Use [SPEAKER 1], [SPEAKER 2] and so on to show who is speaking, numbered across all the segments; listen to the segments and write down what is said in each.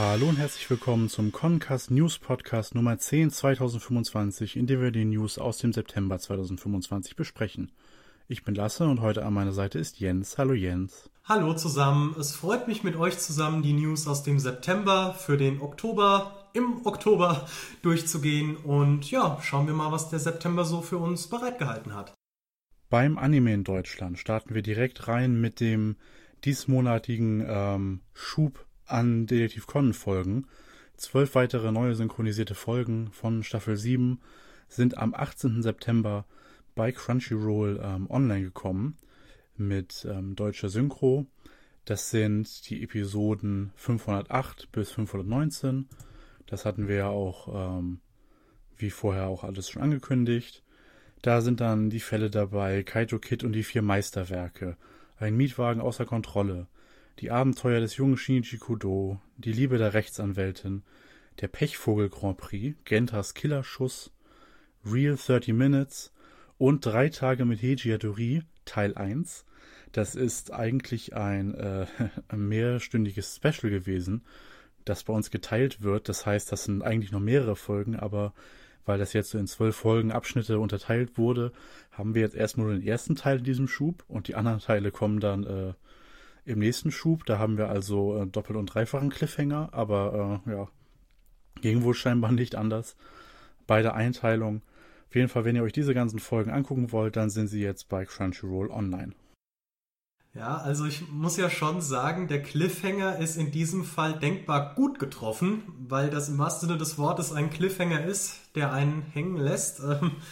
[SPEAKER 1] Hallo und herzlich willkommen zum Concast News Podcast Nummer 10 2025, in dem wir die News aus dem September 2025 besprechen. Ich bin Lasse und heute an meiner Seite ist Jens. Hallo Jens.
[SPEAKER 2] Hallo zusammen, es freut mich mit euch zusammen die News aus dem September für den Oktober im Oktober durchzugehen und ja, schauen wir mal, was der September so für uns bereitgehalten hat.
[SPEAKER 1] Beim Anime in Deutschland starten wir direkt rein mit dem diesmonatigen Schub an Detektiv Conan-Folgen. 12 weitere neue synchronisierte Folgen von Staffel 7 sind am 18. September bei Crunchyroll online gekommen mit deutscher Synchro. Das sind die Episoden 508 bis 519. Das hatten wir ja auch wie vorher auch alles schon angekündigt. Da sind dann die Fälle dabei, Kaito Kid und die 4 Meisterwerke, ein Mietwagen außer Kontrolle, die Abenteuer des jungen Shinichi Kudo, die Liebe der Rechtsanwältin, der Pechvogel Grand Prix, Gentas Killerschuss, Real 30 Minutes und 3 Tage mit Heiji Yadori, Teil 1. Das ist eigentlich ein mehrstündiges Special gewesen, das bei uns geteilt wird. Das heißt, das sind eigentlich noch mehrere Folgen, aber weil das jetzt so in 12 Folgenabschnitte unterteilt wurde, haben wir jetzt erstmal nur den ersten Teil in diesem Schub und die anderen Teile kommen dann im nächsten Schub. Da haben wir also doppelt- und dreifachen Cliffhanger, aber ging wohl scheinbar nicht anders bei der Einteilung. Auf jeden Fall, wenn ihr euch diese ganzen Folgen angucken wollt, dann sind sie jetzt bei Crunchyroll online.
[SPEAKER 2] Ja, also ich muss ja schon sagen, der Cliffhanger ist in diesem Fall denkbar gut getroffen, weil das im wahrsten Sinne des Wortes ein Cliffhanger ist, der einen hängen lässt.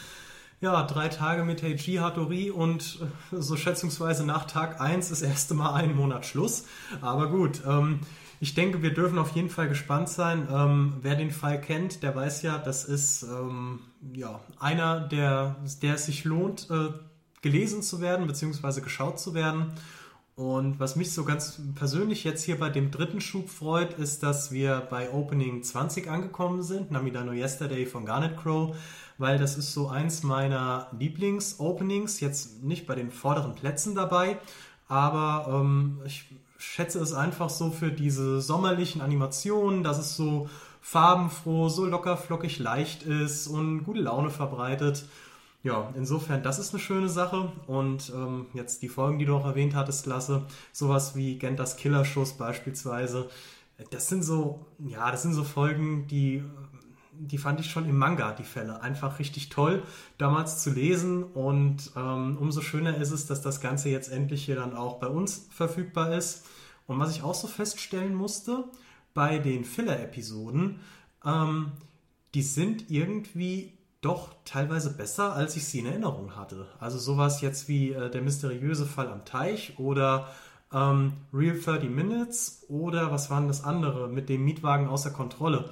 [SPEAKER 2] 3 Tage mit Heiji Hattori und so schätzungsweise nach Tag 1 das erste Mal einen Monat Schluss. Aber gut, ich denke, wir dürfen auf jeden Fall gespannt sein. Wer den Fall kennt, der weiß ja, das ist einer, der es sich lohnt, gelesen zu werden bzw. geschaut zu werden. Und was mich so ganz persönlich jetzt hier bei dem dritten Schub freut, ist, dass wir bei Opening 20 angekommen sind, Namida no Yesterday von Garnet Crow, weil das ist so eins meiner Lieblings-Openings, jetzt nicht bei den vorderen Plätzen dabei, aber ich schätze es einfach so für diese sommerlichen Animationen, dass es so farbenfroh, so locker flockig leicht ist und gute Laune verbreitet. Ja, insofern, das ist eine schöne Sache. Und jetzt die Folgen, die du auch erwähnt hattest, Lasse, sowas wie Gentas Killerschuss beispielsweise, das sind so Folgen, die fand ich schon im Manga, die Fälle, einfach richtig toll, damals zu lesen. Und umso schöner ist es, dass das Ganze jetzt endlich hier dann auch bei uns verfügbar ist. Und was ich auch so feststellen musste, bei den Filler-Episoden, die sind irgendwie doch teilweise besser, als ich sie in Erinnerung hatte. Also sowas jetzt wie der mysteriöse Fall am Teich oder Real 30 Minutes oder was war denn das andere mit dem Mietwagen außer Kontrolle.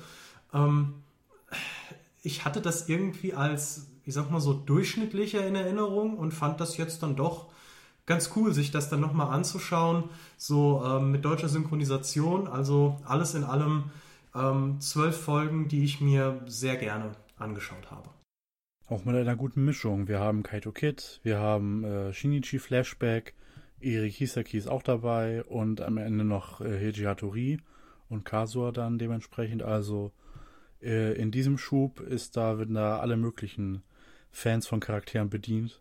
[SPEAKER 2] Ich hatte das irgendwie als, ich sag mal so, durchschnittlicher in Erinnerung und fand das jetzt dann doch ganz cool, sich das dann nochmal anzuschauen, so mit deutscher Synchronisation, also alles in allem 12 Folgen, die ich mir sehr gerne angeschaut habe.
[SPEAKER 1] Auch mit einer guten Mischung. Wir haben Kaito Kid, wir haben Shinichi Flashback, Eri Kisaki ist auch dabei und am Ende noch Heiji Hattori und Kazuha dann dementsprechend. Also in diesem Schub werden da alle möglichen Fans von Charakteren bedient,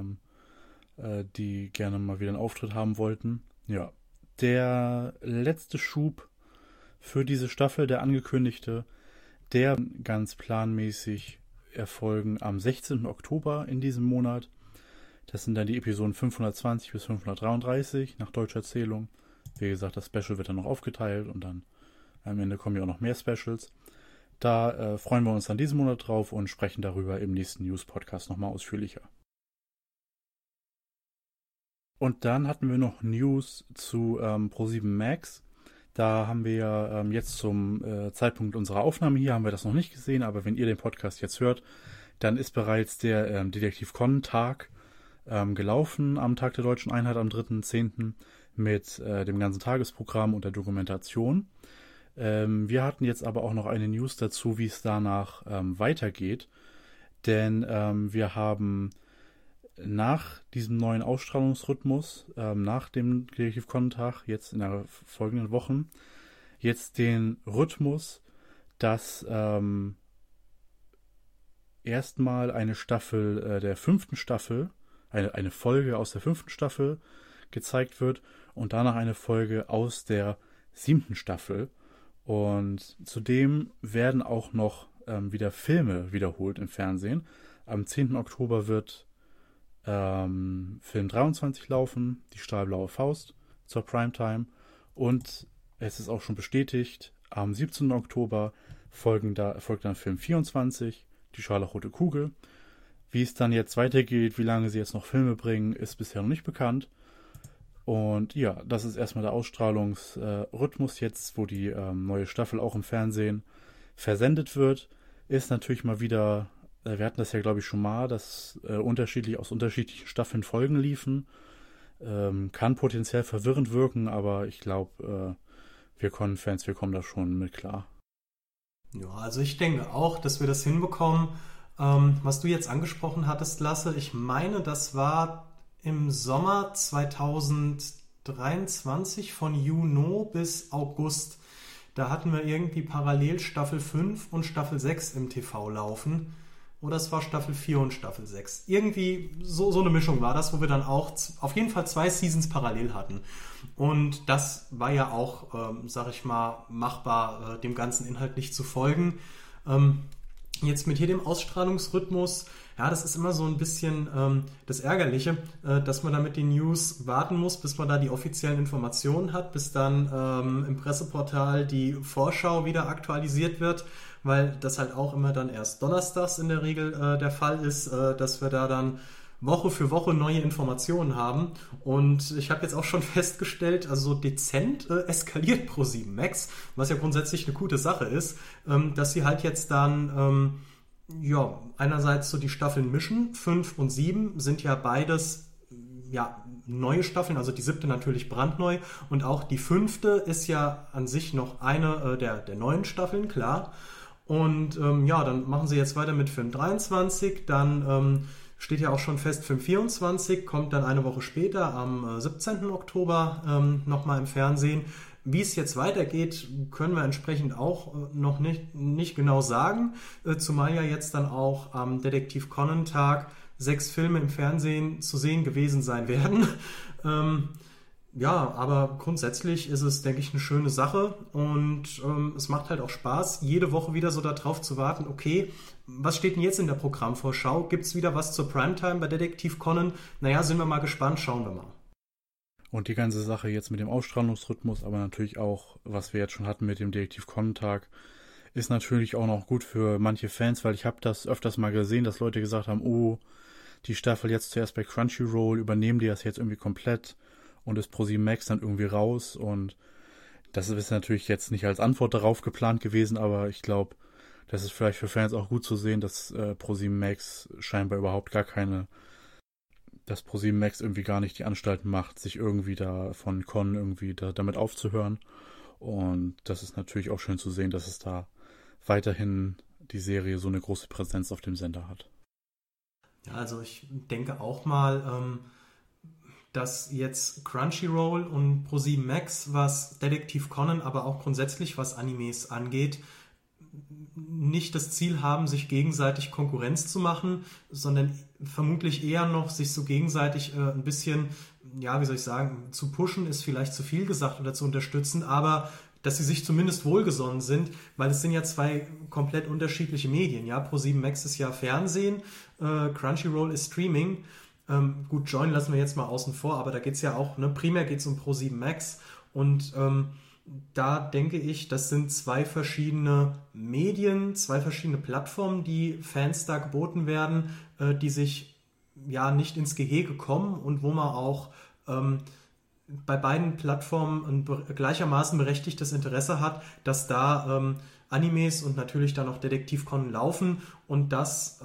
[SPEAKER 1] die gerne mal wieder einen Auftritt haben wollten. Ja, der letzte Schub für diese Staffel, der angekündigte, der ganz planmäßig erfolgen am 16. Oktober in diesem Monat. Das sind dann die Episoden 520 bis 533 nach deutscher Zählung. Wie gesagt, das Special wird dann noch aufgeteilt und dann am Ende kommen ja auch noch mehr Specials. Da freuen wir uns dann diesen Monat drauf und sprechen darüber im nächsten News-Podcast nochmal ausführlicher. Und dann hatten wir noch News zu Pro7 Max. Da haben wir ja jetzt zum Zeitpunkt unserer Aufnahme hier, haben wir das noch nicht gesehen, aber wenn ihr den Podcast jetzt hört, dann ist bereits der Detektiv Conan-Tag gelaufen am Tag der Deutschen Einheit am 3.10. mit dem ganzen Tagesprogramm und der Dokumentation. Wir hatten jetzt aber auch noch eine News dazu, wie es danach weitergeht, denn wir haben nach diesem neuen Ausstrahlungsrhythmus, nach dem Detektiv Conan-Tag, jetzt in den folgenden Wochen, jetzt den Rhythmus, dass erstmal eine Staffel der 5. Staffel, eine Folge aus der 5. Staffel gezeigt wird und danach eine Folge aus der 7. Staffel. Und zudem werden auch noch wieder Filme wiederholt im Fernsehen. Am 10. Oktober wird Film 23 laufen, Die stahlblaue Faust, zur Primetime. Und es ist auch schon bestätigt, am 17. Oktober folgt dann Film 24, Die scharlachrote Kugel. Wie es dann jetzt weitergeht, wie lange sie jetzt noch Filme bringen, ist bisher noch nicht bekannt. Und ja, das ist erstmal der Ausstrahlungsrhythmus jetzt, wo die neue Staffel auch im Fernsehen versendet wird. Ist natürlich mal wieder, wir hatten das ja glaube ich schon mal, dass aus unterschiedlichen Staffeln Folgen liefen. Kann potenziell verwirrend wirken, aber ich glaube, wir kommen da schon mit klar.
[SPEAKER 2] Ja, also ich denke auch, dass wir das hinbekommen. Was du jetzt angesprochen hattest, Lasse, ich meine, das war im Sommer 2023 von Juni bis August. Da hatten wir irgendwie parallel Staffel 5 und Staffel 6 im TV laufen. Oder es war Staffel 4 und Staffel 6. Irgendwie so eine Mischung war das, wo wir dann auch auf jeden Fall 2 Seasons parallel hatten. Und das war ja auch, sag ich mal, machbar, dem ganzen inhaltlich zu folgen. Jetzt mit hier dem Ausstrahlungsrhythmus, ja, das ist immer so ein bisschen das Ärgerliche, dass man da mit den News warten muss, bis man da die offiziellen Informationen hat, bis dann im Presseportal die Vorschau wieder aktualisiert wird, weil das halt auch immer dann erst donnerstags in der Regel der Fall ist, dass wir da dann Woche für Woche neue Informationen haben. Und ich habe jetzt auch schon festgestellt, also so dezent eskaliert ProSieben Max, was ja grundsätzlich eine gute Sache ist, dass sie halt jetzt dann einerseits so die Staffeln mischen. 5 und 7 sind ja beides neue Staffeln, also die 7. natürlich brandneu und auch die 5. ist ja an sich noch eine der neuen Staffeln, klar. Und dann machen sie jetzt weiter mit Film 23, dann steht ja auch schon fest, Film 24 kommt dann eine Woche später, am 17. Oktober nochmal im Fernsehen. Wie es jetzt weitergeht, können wir entsprechend auch noch nicht genau sagen, zumal ja jetzt dann auch am Detektiv Conan Tag 6 Filme im Fernsehen zu sehen gewesen sein werden. Aber grundsätzlich ist es, denke ich, eine schöne Sache und es macht halt auch Spaß, jede Woche wieder so darauf zu warten, okay, was steht denn jetzt in der Programmvorschau? Gibt es wieder was zur Primetime bei Detektiv Conan? Naja, sind wir mal gespannt, schauen wir mal.
[SPEAKER 1] Und die ganze Sache jetzt mit dem Ausstrahlungsrhythmus, aber natürlich auch, was wir jetzt schon hatten mit dem Detektiv Conan Tag, ist natürlich auch noch gut für manche Fans, weil ich habe das öfters mal gesehen, dass Leute gesagt haben, oh, die Staffel jetzt zuerst bei Crunchyroll, übernehmen die das jetzt irgendwie komplett und ist ProSieben Max dann irgendwie raus und das ist natürlich jetzt nicht als Antwort darauf geplant gewesen, aber ich glaube, das ist vielleicht für Fans auch gut zu sehen, dass ProSieben Max scheinbar überhaupt dass ProSieben Max irgendwie gar nicht die Anstalt macht, sich irgendwie da von Con irgendwie damit aufzuhören. Und das ist natürlich auch schön zu sehen, dass es da weiterhin die Serie so eine große Präsenz auf dem Sender hat.
[SPEAKER 2] Ja, also ich denke auch mal, dass jetzt Crunchyroll und ProSieben Max, was Detektiv Conan, aber auch grundsätzlich was Animes angeht, nicht das Ziel haben, sich gegenseitig Konkurrenz zu machen, sondern vermutlich eher noch sich so gegenseitig ein bisschen, zu pushen, ist vielleicht zu viel gesagt oder zu unterstützen, aber dass sie sich zumindest wohlgesonnen sind, weil es sind ja 2 komplett unterschiedliche Medien. Ja, ProSieben Max ist ja Fernsehen, Crunchyroll ist Streaming. Gut, Join lassen wir jetzt mal außen vor, aber da geht es ja auch, primär geht es um ProSieben Max und da denke ich, das sind 2 verschiedene Medien, 2 verschiedene Plattformen, die Fans da geboten werden, die sich nicht ins Gehege kommen und wo man auch bei beiden Plattformen ein gleichermaßen berechtigtes Interesse hat, dass da Animes und natürlich dann auch Detektiv Conan laufen und das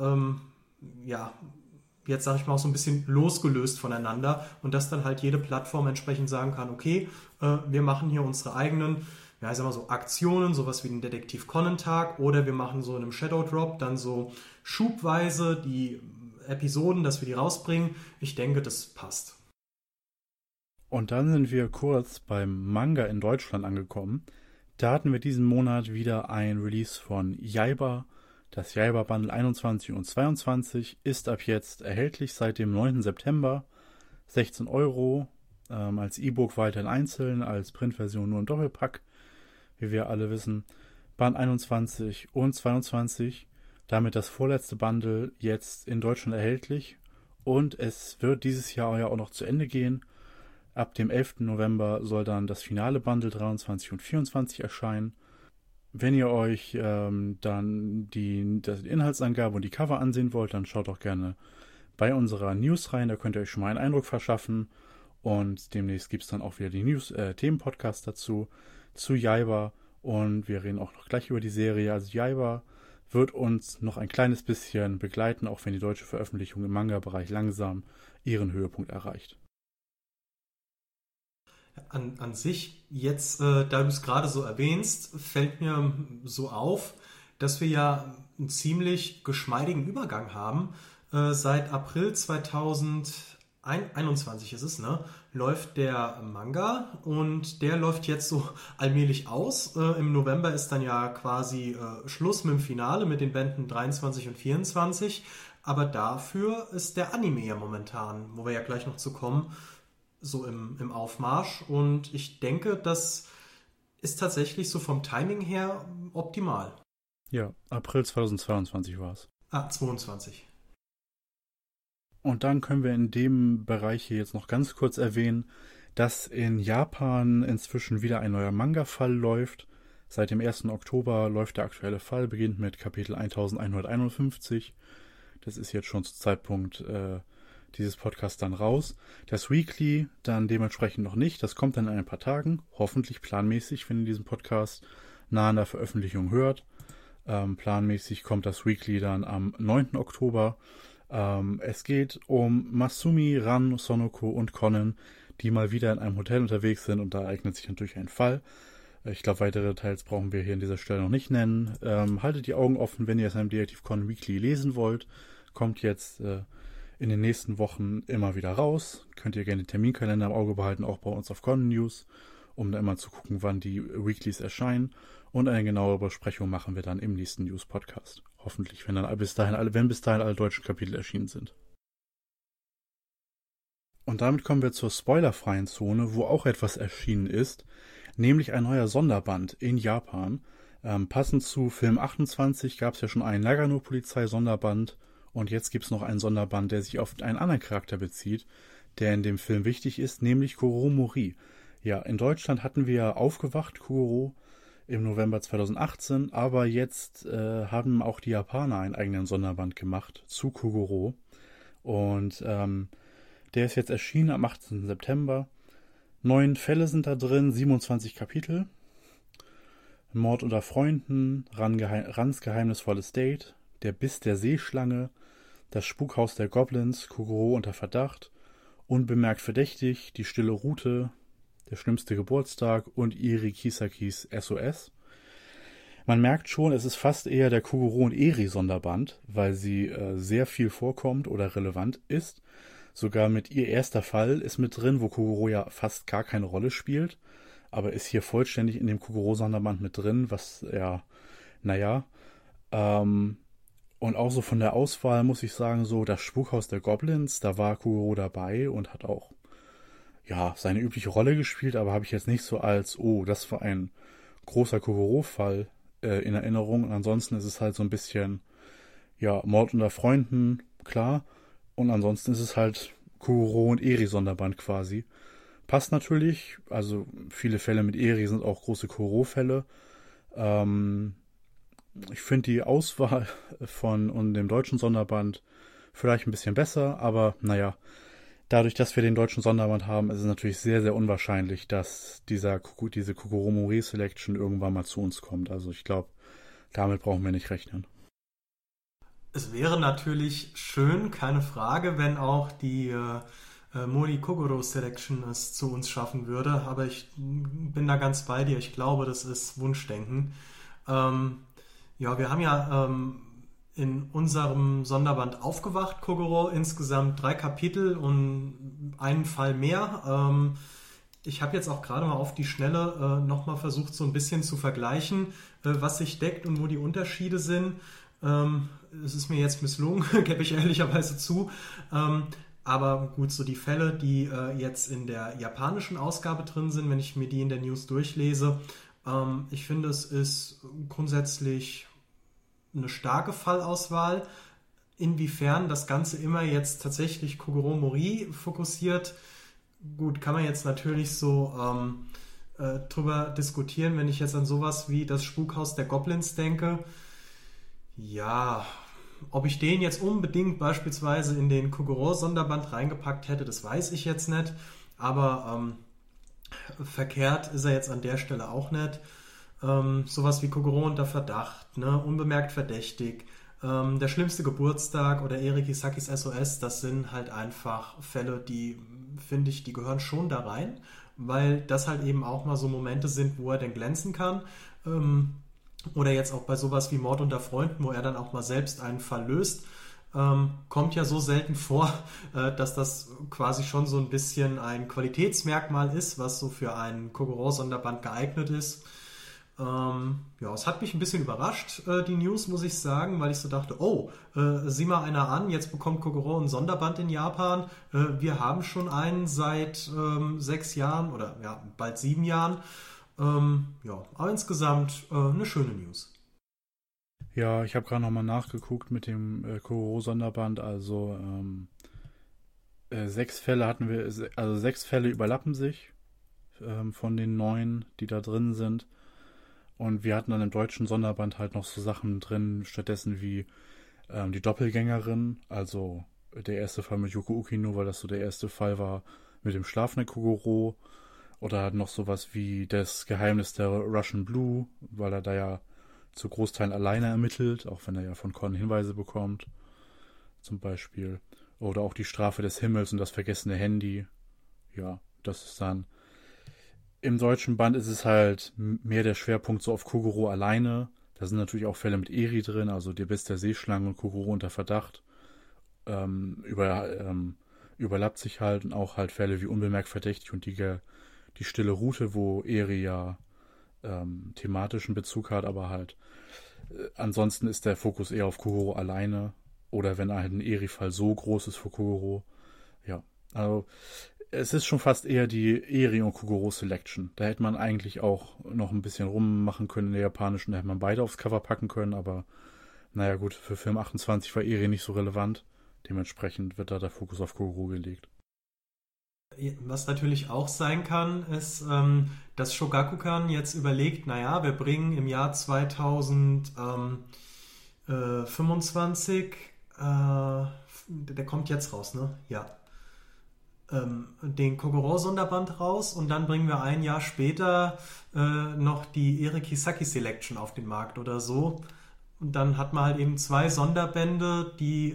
[SPEAKER 2] jetzt sage ich mal auch so ein bisschen losgelöst voneinander und dass dann halt jede Plattform entsprechend sagen kann, okay, wir machen hier unsere eigenen, Aktionen, sowas wie den Detektiv Conan Tag oder wir machen so in einem Shadow Drop dann so schubweise die Episoden, dass wir die rausbringen. Ich denke, das passt.
[SPEAKER 1] Und dann sind wir kurz beim Manga in Deutschland angekommen, Da hatten wir diesen Monat wieder ein Release von Jaiba. Das Jaiba Bundle 21 und 22 ist ab jetzt erhältlich seit dem 9. September. 16 €, als E-Book weiterhin einzeln, als Printversion nur im Doppelpack, wie wir alle wissen. Band 21 und 22, damit das vorletzte Bundle jetzt in Deutschland erhältlich. Und es wird dieses Jahr ja auch noch zu Ende gehen. Ab dem 11. November soll dann das finale Bundle 23 und 24 erscheinen. Wenn ihr euch dann die Inhaltsangabe und die Cover ansehen wollt, dann schaut doch gerne bei unserer News rein. Da könnt ihr euch schon mal einen Eindruck verschaffen. Und demnächst gibt es dann auch wieder die Themen-Podcast dazu, zu Jaiba. Und wir reden auch noch gleich über die Serie. Also Jaiba wird uns noch ein kleines bisschen begleiten, auch wenn die deutsche Veröffentlichung im Manga-Bereich langsam ihren Höhepunkt erreicht.
[SPEAKER 2] An sich, jetzt, da du es gerade so erwähnst, fällt mir so auf, dass wir ja einen ziemlich geschmeidigen Übergang haben. Seit April 2021 ist es, ne? Läuft der Manga und der läuft jetzt so allmählich aus. Im November ist dann ja quasi Schluss mit dem Finale, mit den Bänden 23 und 24. Aber dafür ist der Anime ja momentan, wo wir ja gleich noch zu kommen, so im Aufmarsch. Und ich denke, das ist tatsächlich so vom Timing her optimal.
[SPEAKER 1] Ja, April 2022 war es.
[SPEAKER 2] 22.
[SPEAKER 1] Und dann können wir in dem Bereich hier jetzt noch ganz kurz erwähnen, dass in Japan inzwischen wieder ein neuer Manga-Fall läuft. Seit dem 1. Oktober läuft der aktuelle Fall, beginnt mit Kapitel 1151. Das ist jetzt schon zu Zeitpunkt dieses Podcasts dann raus. Das Weekly dann dementsprechend noch nicht. Das kommt dann in ein paar Tagen, hoffentlich planmäßig, wenn ihr diesen Podcast nah an der Veröffentlichung hört. Planmäßig kommt das Weekly dann am 9. Oktober. Es geht um Masumi, Ran, Sonoko und Conan, die mal wieder in einem Hotel unterwegs sind und da ereignet sich natürlich ein Fall. Ich glaube, weitere Details brauchen wir hier an dieser Stelle noch nicht nennen. Haltet die Augen offen, wenn ihr es in einem Detective Conan Weekly lesen wollt. Kommt jetzt in den nächsten Wochen immer wieder raus. Könnt ihr gerne den Terminkalender im Auge behalten, auch bei uns auf Conan News, um da immer zu gucken, wann die Weeklies erscheinen. Und eine genaue Besprechung machen wir dann im nächsten News-Podcast. Hoffentlich, wenn bis dahin alle deutschen Kapitel erschienen sind. Und damit kommen wir zur spoilerfreien Zone, wo auch etwas erschienen ist, nämlich ein neuer Sonderband in Japan. Passend zu Film 28 gab es ja schon einen Nagano-Polizei-Sonderband und jetzt gibt es noch einen Sonderband, der sich auf einen anderen Charakter bezieht, der in dem Film wichtig ist, nämlich Kogoro Mori. Ja, in Deutschland hatten wir Aufgewacht Kogoro im November 2018, aber jetzt haben auch die Japaner einen eigenen Sonderband gemacht zu Kogoro und der ist jetzt erschienen am 18. September. 9 Fälle sind da drin, 27 Kapitel. Mord unter Freunden, Rans geheimnisvolles Date, der Biss der Seeschlange, das Spukhaus der Goblins, Kogoro unter Verdacht, unbemerkt verdächtig, die stille Route, der schlimmste Geburtstag und Eri Kisakis SOS. Man merkt schon, es ist fast eher der Kogoro und Eri Sonderband, weil sie sehr viel vorkommt oder relevant ist. Sogar mit ihr erster Fall ist mit drin, wo Kogoro ja fast gar keine Rolle spielt, aber ist hier vollständig in dem Kogoro-Sonderband mit drin, was ja, und auch so von der Auswahl muss ich sagen, so das Spukhaus der Goblins, da war Kogoro dabei und hat auch ja seine übliche Rolle gespielt, aber habe ich jetzt nicht so als, oh, das war ein großer Kogoro-Fall in Erinnerung. Und ansonsten ist es halt so ein bisschen, ja, Mord unter Freunden, klar. Und ansonsten ist es halt Kogoro und Eri Sonderband quasi. Passt natürlich, also viele Fälle mit Eri sind auch große Kogoro-Fälle. Ich finde die Auswahl von dem deutschen Sonderband vielleicht ein bisschen besser, aber naja, dadurch, dass wir den deutschen Sonderband haben, ist es natürlich sehr, sehr unwahrscheinlich, dass diese Kogoro Mori Selection irgendwann mal zu uns kommt. Also ich glaube, damit brauchen wir nicht rechnen.
[SPEAKER 2] Es wäre natürlich schön, keine Frage, wenn auch die Mori Kogoro Selection es zu uns schaffen würde, aber ich bin da ganz bei dir. Ich glaube, das ist Wunschdenken. Ja, wir haben ja in unserem Sonderband Aufgewacht Kogoro insgesamt 3 Kapitel und einen Fall mehr. Ich habe jetzt auch gerade mal auf die Schnelle nochmal versucht, so ein bisschen zu vergleichen, was sich deckt und wo die Unterschiede sind. Es ist mir jetzt misslungen, gebe ich ehrlicherweise zu. Aber gut, so die Fälle, die jetzt in der japanischen Ausgabe drin sind, wenn ich mir die in der News durchlese, ich finde, es ist grundsätzlich eine starke Fallauswahl. Inwiefern das Ganze immer jetzt tatsächlich Kogoro Mori fokussiert, gut, kann man jetzt natürlich so drüber diskutieren, wenn ich jetzt an sowas wie das Spukhaus der Goblins denke. Ja, ob ich den jetzt unbedingt beispielsweise in den Kogoro-Sonderband reingepackt hätte, das weiß ich jetzt nicht. Aber verkehrt ist er jetzt an der Stelle auch nicht. Sowas wie Kogoro unter Verdacht, ne? Unbemerkt verdächtig, der schlimmste Geburtstag oder Erik Isakis SOS, das sind halt einfach Fälle, die, finde ich, die gehören schon da rein, weil das halt eben auch mal so Momente sind, wo er dann glänzen kann. Oder jetzt auch bei sowas wie Mord unter Freunden, wo er dann auch mal selbst einen Fall löst. Kommt ja so selten vor, dass das quasi schon so ein bisschen ein Qualitätsmerkmal ist, was so für einen Kogoro-Sonderband geeignet ist. Ja, es hat mich ein bisschen überrascht, die News, muss ich sagen, weil ich so dachte, oh, sieh mal einer an, jetzt bekommt Kogoro ein Sonderband in Japan. Wir haben schon einen seit 6 Jahren oder ja, bald 7 Jahren. Ja, aber insgesamt eine schöne News.
[SPEAKER 1] Ja, ich habe gerade nochmal nachgeguckt mit dem Kogoro-Sonderband. Also 6 Fälle hatten wir, also 6 Fälle überlappen sich von den 9, die da drin sind. Und wir hatten dann im deutschen Sonderband halt noch so Sachen drin, stattdessen wie die Doppelgängerin, also der erste Fall mit Yoko Ukino, weil das so der erste Fall war mit dem schlafenden Kogoro. Oder halt noch sowas wie das Geheimnis der Russian Blue, weil er da ja zu Großteilen alleine ermittelt, auch wenn er ja von Con Hinweise bekommt, zum Beispiel. Oder auch die Strafe des Himmels und das vergessene Handy. Ja, das ist dann. Im deutschen Band ist es halt mehr der Schwerpunkt so auf Kogoro alleine. Da sind natürlich auch Fälle mit Eri drin, also der Biss der Seeschlange und Kogoro unter Verdacht. Überlappt sich halt und auch halt Fälle wie unbemerkt verdächtig und die stille Route, wo Eri ja thematischen Bezug hat, aber halt ansonsten ist der Fokus eher auf Kogoro alleine oder wenn halt ein Eri-Fall so groß ist für Kogoro. Ja, also es ist schon fast eher die Eri und Kogoro Selection. Da hätte man eigentlich auch noch ein bisschen rummachen können in der japanischen, da hätte man beide aufs Cover packen können, aber naja gut, für Film 28 war Eri nicht so relevant. Dementsprechend wird da der Fokus auf Kogoro gelegt.
[SPEAKER 2] Was natürlich auch sein kann, ist, dass Shogakukan jetzt überlegt, naja, wir bringen im Jahr 2025, der kommt jetzt raus, ne? Ja. Den Kogoro-Sonderband raus und dann bringen wir ein Jahr später noch die Erik Hisaki Selection auf den Markt oder so. Und dann hat man halt eben 2 Sonderbände, die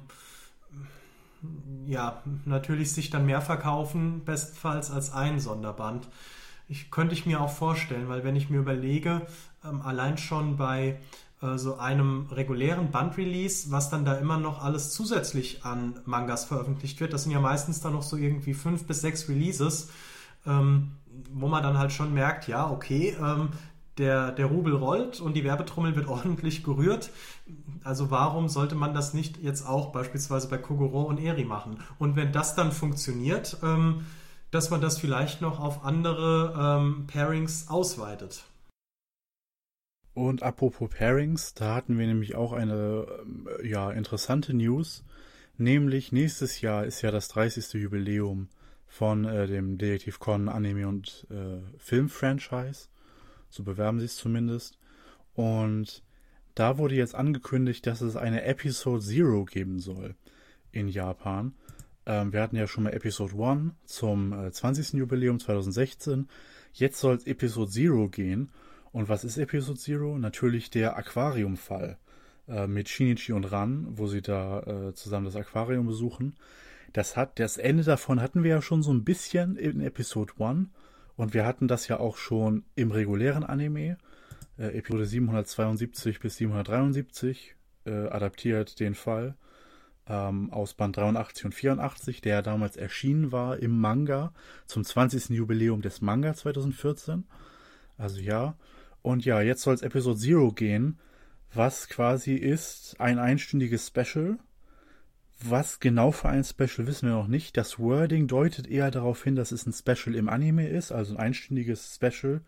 [SPEAKER 2] ja, natürlich sich dann mehr verkaufen, bestenfalls als ein Sonderband. Könnte ich mir auch vorstellen, weil wenn ich mir überlege, allein schon bei so einem regulären Bandrelease, was dann da immer noch alles zusätzlich an Mangas veröffentlicht wird, das sind ja meistens dann noch so irgendwie 5 bis 6 Releases, wo man dann halt schon merkt, ja, okay, der Rubel rollt und die Werbetrommel wird ordentlich gerührt. Also warum sollte man das nicht jetzt auch beispielsweise bei Kogoro und Eri machen? Und wenn das dann funktioniert, dass man das vielleicht noch auf andere Pairings ausweitet.
[SPEAKER 1] Und apropos Pairings, da hatten wir nämlich auch eine interessante News. Nämlich nächstes Jahr ist ja das 30. Jubiläum von dem Detektiv Conan Anime- und Film-Franchise. So bewerben sie es zumindest. Und da wurde jetzt angekündigt, dass es eine Episode Zero geben soll in Japan. Wir hatten ja schon mal Episode 1 zum 20. Jubiläum 2016. Jetzt soll es Episode Zero gehen. Und was ist Episode Zero? Natürlich der Aquarium-Fall mit Shinichi und Ran, wo sie da zusammen das Aquarium besuchen. Das Ende davon hatten wir ja schon so ein bisschen in Episode 1. Und wir hatten das ja auch schon im regulären Anime, Episode 772 bis 773, adaptiert den Fall. aus Band 83 und 84, der damals erschienen war im Manga zum 20. Jubiläum des Manga 2014. Also ja. Und ja, jetzt soll es Episode 0 gehen, was quasi ist ein einstündiges Special. Was genau für ein Special wissen wir noch nicht. Das Wording deutet eher darauf hin, dass es ein Special im Anime ist, also ein einstündiges Special.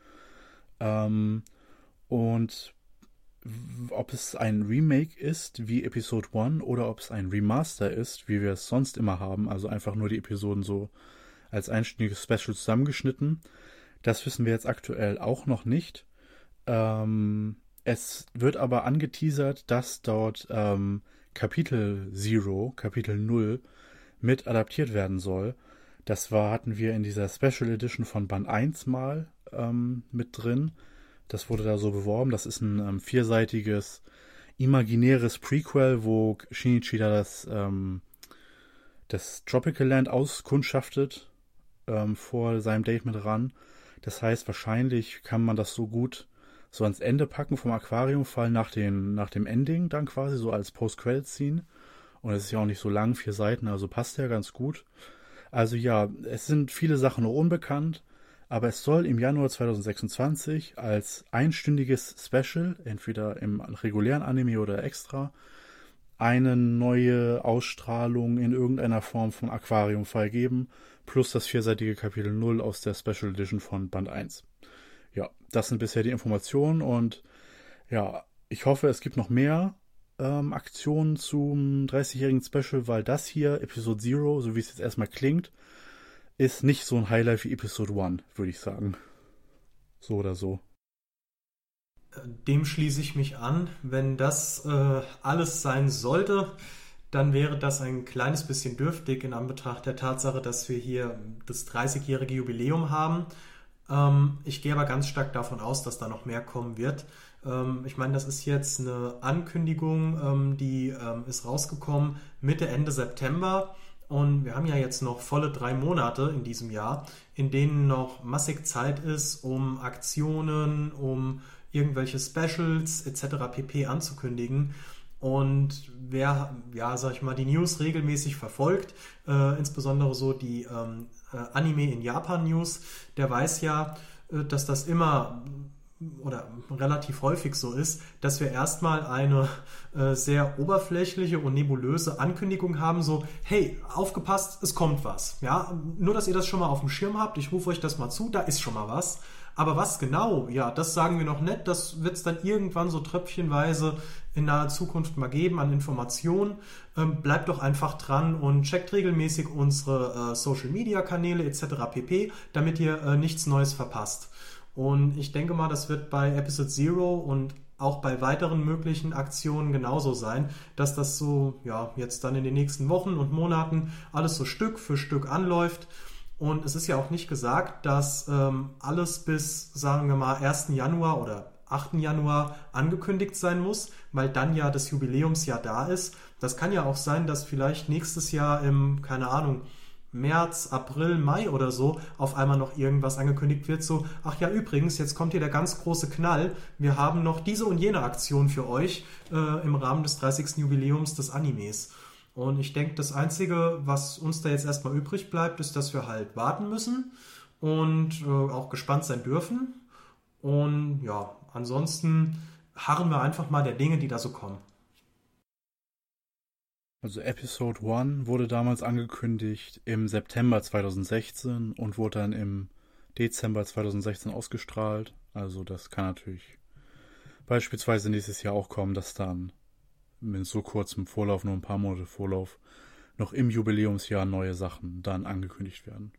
[SPEAKER 1] Und ob es ein Remake ist, wie Episode 1, oder ob es ein Remaster ist, wie wir es sonst immer haben, also einfach nur die Episoden so als einstündiges Special zusammengeschnitten. Das wissen wir jetzt aktuell auch noch nicht. Es wird aber angeteasert, dass dort Kapitel 0, Kapitel 0 mit adaptiert werden soll. Hatten wir in dieser Special Edition von Band 1 mal mit drin. Das wurde da so beworben. Das ist ein vierseitiges, imaginäres Prequel, wo Shinichi da das Tropical Land auskundschaftet vor seinem Date mit Ran. Das heißt, wahrscheinlich kann man das so gut so ans Ende packen vom Aquariumfall nach dem Ending dann quasi, so als Post-Credit-Scene. Und es ist ja auch nicht so lang, 4 Seiten, also passt ja ganz gut. Also ja, es sind viele Sachen noch unbekannt, aber es soll im Januar 2026 als einstündiges Special, entweder im regulären Anime oder extra, eine neue Ausstrahlung in irgendeiner Form vom Aquariumfall geben, plus das 4-seitige Kapitel 0 aus der Special Edition von Band 1. Ja, das sind bisher die Informationen und ja, ich hoffe, es gibt noch mehr Aktionen zum 30-jährigen Special, weil das hier, Episode 0, so wie es jetzt erstmal klingt, ist nicht so ein Highlight wie Episode 1, würde ich sagen. So oder so.
[SPEAKER 2] Dem schließe ich mich an. Wenn das alles sein sollte, dann wäre das ein kleines bisschen dürftig in Anbetracht der Tatsache, dass wir hier das 30-jährige Jubiläum haben. Ich gehe aber ganz stark davon aus, dass da noch mehr kommen wird. Ich meine, das ist jetzt eine Ankündigung, die ist rausgekommen Mitte, Ende September. Und wir haben ja jetzt noch volle 3 Monate in diesem Jahr, in denen noch massig Zeit ist, um Aktionen, um irgendwelche Specials etc. pp. Anzukündigen. Und wer, ja, sag ich mal, die News regelmäßig verfolgt, insbesondere so die Anime in Japan News, der weiß ja, dass das immer oder relativ häufig so ist, dass wir erstmal eine sehr oberflächliche und nebulöse Ankündigung haben, so, hey, aufgepasst, es kommt was. Ja, nur, dass ihr das schon mal auf dem Schirm habt, ich rufe euch das mal zu, da ist schon mal was. Aber was genau, ja, das sagen wir noch nicht, das wird es dann irgendwann so tröpfchenweise in naher Zukunft mal geben an Informationen. Bleibt doch einfach dran und checkt regelmäßig unsere Social-Media-Kanäle etc. pp., damit ihr nichts Neues verpasst. Und ich denke mal, das wird bei Episode 0 und auch bei weiteren möglichen Aktionen genauso sein, dass das so, ja, jetzt dann in den nächsten Wochen und Monaten alles so Stück für Stück anläuft. Und es ist ja auch nicht gesagt, dass alles bis, sagen wir mal, 1. Januar oder 8. Januar angekündigt sein muss, weil dann ja das Jubiläumsjahr da ist. Das kann ja auch sein, dass vielleicht nächstes Jahr im, keine Ahnung, März, April, Mai oder so auf einmal noch irgendwas angekündigt wird, so, ach ja, übrigens, jetzt kommt hier der ganz große Knall, wir haben noch diese und jene Aktion für euch im Rahmen des 30. Jubiläums des Animes. Und ich denke, das Einzige, was uns da jetzt erstmal übrig bleibt, ist, dass wir halt warten müssen und auch gespannt sein dürfen. Und ja, ansonsten harren wir einfach mal der Dinge, die da so kommen.
[SPEAKER 1] Also Episode 1 wurde damals angekündigt im September 2016 und wurde dann im Dezember 2016 ausgestrahlt. Also das kann natürlich beispielsweise nächstes Jahr auch kommen, dass dann mit so kurzem Vorlauf, nur ein paar Monate Vorlauf, noch im Jubiläumsjahr neue Sachen dann angekündigt werden.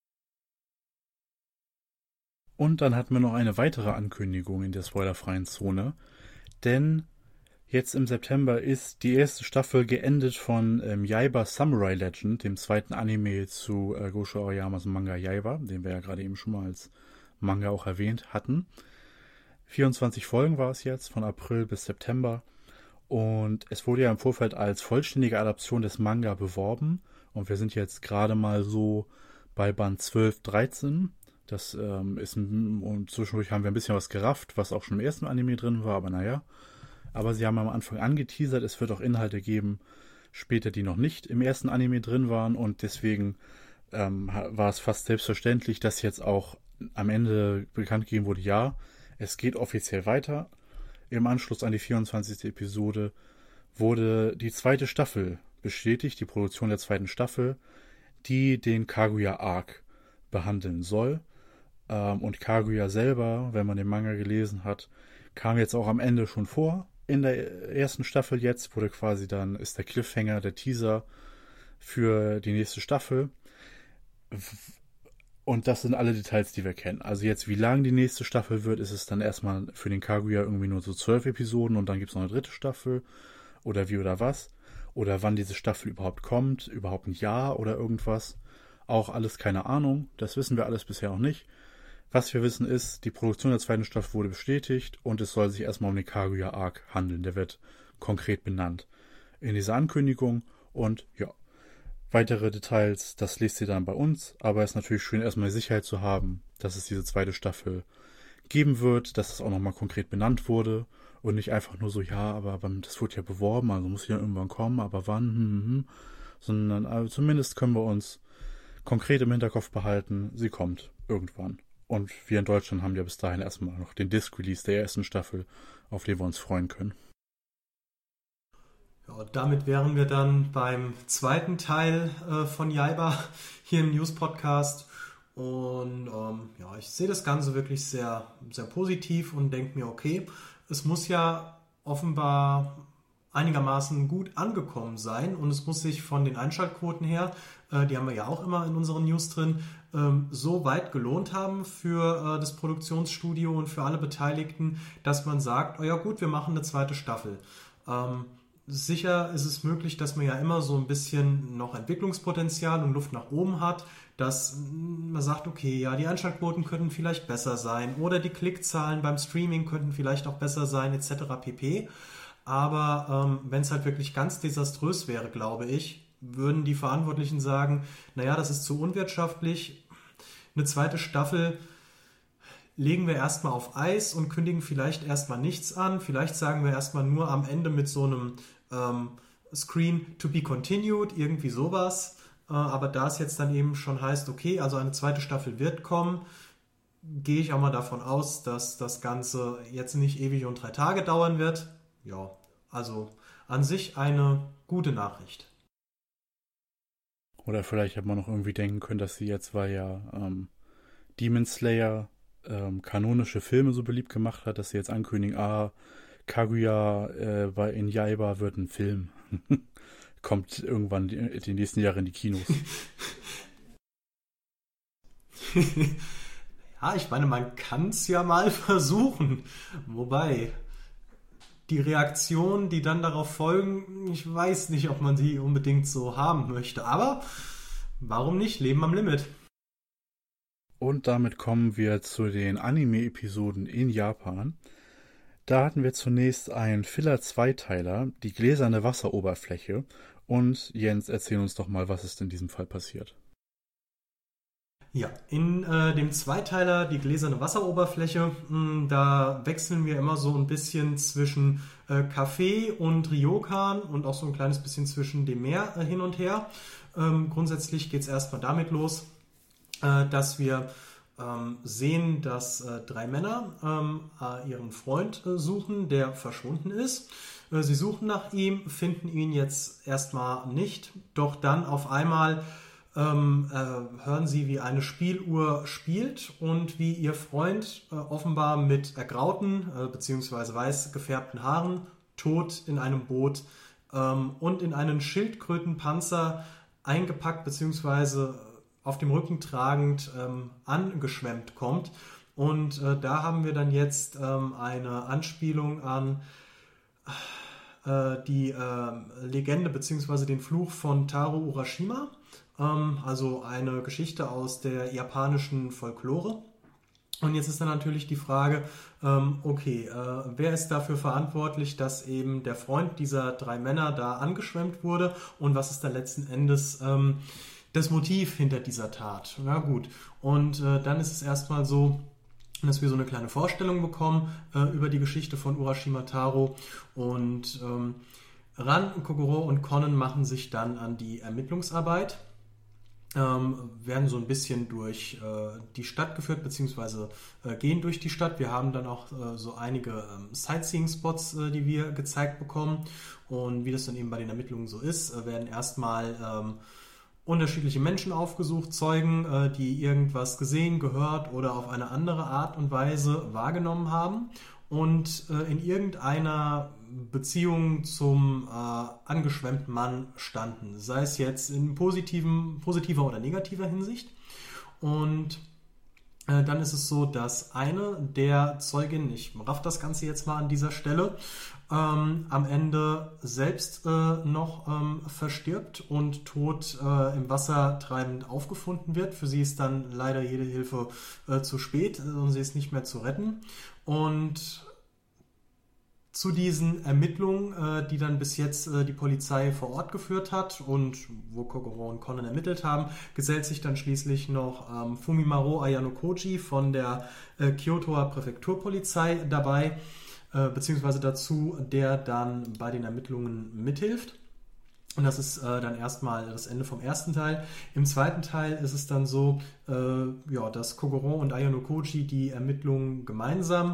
[SPEAKER 1] Und dann hatten wir noch eine weitere Ankündigung in der spoilerfreien Zone, denn jetzt im September ist die erste Staffel geendet von Yaiba Samurai Legend, dem zweiten Anime zu Gosho Aoyamas Manga Yaiba, den wir ja gerade eben schon mal als Manga auch erwähnt hatten. 24 Folgen war es jetzt, von April bis September. Und es wurde ja im Vorfeld als vollständige Adaption des Manga beworben. Und wir sind jetzt gerade mal so bei Band 12, 13. Das und zwischendurch haben wir ein bisschen was gerafft, was auch schon im ersten Anime drin war, aber naja. Aber sie haben am Anfang angeteasert, es wird auch Inhalte geben, später, die noch nicht im ersten Anime drin waren und deswegen war es fast selbstverständlich, dass jetzt auch am Ende bekannt gegeben wurde, ja, es geht offiziell weiter. Im Anschluss an die 24. Episode wurde die zweite Staffel bestätigt, die Produktion der zweiten Staffel, die den Kaguya-Arc behandeln soll. Und Kaguya selber, wenn man den Manga gelesen hat, kam jetzt auch am Ende schon vor. In der ersten Staffel jetzt wurde quasi dann, ist der Cliffhanger, der Teaser für die nächste Staffel. Und das sind alle Details, die wir kennen. Also jetzt, wie lang die nächste Staffel wird, ist es dann erstmal für den Kaguya irgendwie nur so 12 Episoden und dann gibt es noch eine dritte Staffel oder wie oder was. Oder wann diese Staffel überhaupt kommt, überhaupt ein Jahr oder irgendwas. Auch alles keine Ahnung, das wissen wir alles bisher noch nicht. Was wir wissen ist, die Produktion der zweiten Staffel wurde bestätigt und es soll sich erstmal um den Kaguya-Arc handeln. Der wird konkret benannt in dieser Ankündigung und ja, weitere Details, das lest ihr dann bei uns, aber es ist natürlich schön, erstmal die Sicherheit zu haben, dass es diese zweite Staffel geben wird, dass es auch nochmal konkret benannt wurde und nicht einfach nur so, ja, aber das wurde ja beworben, also muss ja irgendwann kommen, aber wann, sondern also zumindest können wir uns konkret im Hinterkopf behalten, sie kommt irgendwann. Und wir in Deutschland haben ja bis dahin erstmal noch den Disc-Release der ersten Staffel, auf den wir uns freuen können.
[SPEAKER 2] Ja, damit wären wir dann beim zweiten Teil von Jaiba hier im News-Podcast. Und ja, ich sehe das Ganze wirklich sehr, sehr positiv und denke mir, okay, es muss ja offenbar einigermaßen gut angekommen sein und es muss sich von den Einschaltquoten her, die haben wir ja auch immer in unseren News drin, so weit gelohnt haben für das Produktionsstudio und für alle Beteiligten, dass man sagt, oh ja gut, wir machen eine zweite Staffel. Sicher ist es möglich, dass man ja immer so ein bisschen noch Entwicklungspotenzial und Luft nach oben hat, dass man sagt, okay, ja, die Einschaltquoten könnten vielleicht besser sein oder die Klickzahlen beim Streaming könnten vielleicht auch besser sein, etc. pp. Aber wenn es halt wirklich ganz desaströs wäre, glaube ich, würden die Verantwortlichen sagen, naja, das ist zu unwirtschaftlich, eine zweite Staffel legen wir erstmal auf Eis und kündigen vielleicht erstmal nichts an. Vielleicht sagen wir erstmal nur am Ende mit so einem Screen to be continued, irgendwie sowas. Aber da es jetzt dann eben schon heißt, okay, also eine zweite Staffel wird kommen, gehe ich auch mal davon aus, dass das Ganze jetzt nicht ewig und 3 Tage dauern wird. Ja, also an sich eine gute Nachricht.
[SPEAKER 1] Oder vielleicht hat man noch irgendwie denken können, dass sie jetzt, weil ja Demon Slayer kanonische Filme so beliebt gemacht hat, dass sie jetzt ankündigen, Kaguya in Jaiba wird ein Film. Kommt irgendwann die nächsten Jahre in die Kinos.
[SPEAKER 2] Ja, ich meine, man kann es ja mal versuchen. Wobei, die Reaktionen, die dann darauf folgen, ich weiß nicht, ob man die unbedingt so haben möchte. Aber warum nicht? Leben am Limit.
[SPEAKER 1] Und damit kommen wir zu den Anime-Episoden in Japan. Da hatten wir zunächst einen Filler-Zweiteiler, die gläserne Wasseroberfläche. Und Jens, erzähl uns doch mal, was ist in diesem Fall passiert.
[SPEAKER 2] Ja, in dem Zweiteiler, die gläserne Wasseroberfläche, da wechseln wir immer so ein bisschen zwischen Café und Ryokan und auch so ein kleines bisschen zwischen dem Meer hin und her. Grundsätzlich geht es erstmal damit los, dass wir sehen, dass 3 Männer ihren Freund suchen, der verschwunden ist. Sie suchen nach ihm, finden ihn jetzt erstmal nicht, doch dann auf einmal hören sie, wie eine Spieluhr spielt und wie ihr Freund offenbar mit ergrauten bzw. weiß gefärbten Haaren tot in einem Boot und in einen Schildkrötenpanzer eingepackt bzw. auf dem Rücken tragend angeschwemmt kommt. Und da haben wir dann jetzt eine Anspielung an die Legende bzw. den Fluch von Taro Urashima, also eine Geschichte aus der japanischen Folklore. Und jetzt ist dann natürlich die Frage, okay, wer ist dafür verantwortlich, dass eben der Freund dieser 3 Männer da angeschwemmt wurde und was ist da letzten Endes das Motiv hinter dieser Tat? Na gut, und dann ist es erstmal so, dass wir so eine kleine Vorstellung bekommen über die Geschichte von Urashima Taro und ran. Kokoro und Conan machen sich dann an die Ermittlungsarbeit, werden so ein bisschen durch die Stadt geführt, beziehungsweise gehen durch die Stadt. Wir haben dann auch so einige Sightseeing-Spots, die wir gezeigt bekommen. Und wie das dann eben bei den Ermittlungen so ist, werden erstmal unterschiedliche Menschen aufgesucht, Zeugen, die irgendwas gesehen, gehört oder auf eine andere Art und Weise wahrgenommen haben und in irgendeiner Beziehung zum angeschwemmten Mann standen, sei es jetzt in positiver oder negativer Hinsicht. Und dann ist es so, dass eine der Zeuginnen, ich raff das Ganze jetzt mal an dieser Stelle, am Ende selbst noch verstirbt und tot im Wasser treibend aufgefunden wird. Für sie ist dann leider jede Hilfe zu spät und sie ist nicht mehr zu retten. Und zu diesen Ermittlungen, die dann bis jetzt die Polizei vor Ort geführt hat und wo Kokoro und Conan ermittelt haben, gesellt sich dann schließlich noch Fumimaro Ayanokoji von der Kyotoer Präfekturpolizei dabei, beziehungsweise dazu, der dann bei den Ermittlungen mithilft. Und das ist dann erstmal das Ende vom ersten Teil. Im zweiten Teil ist es dann so, dass Kokoro und Ayanokoji die Ermittlungen gemeinsam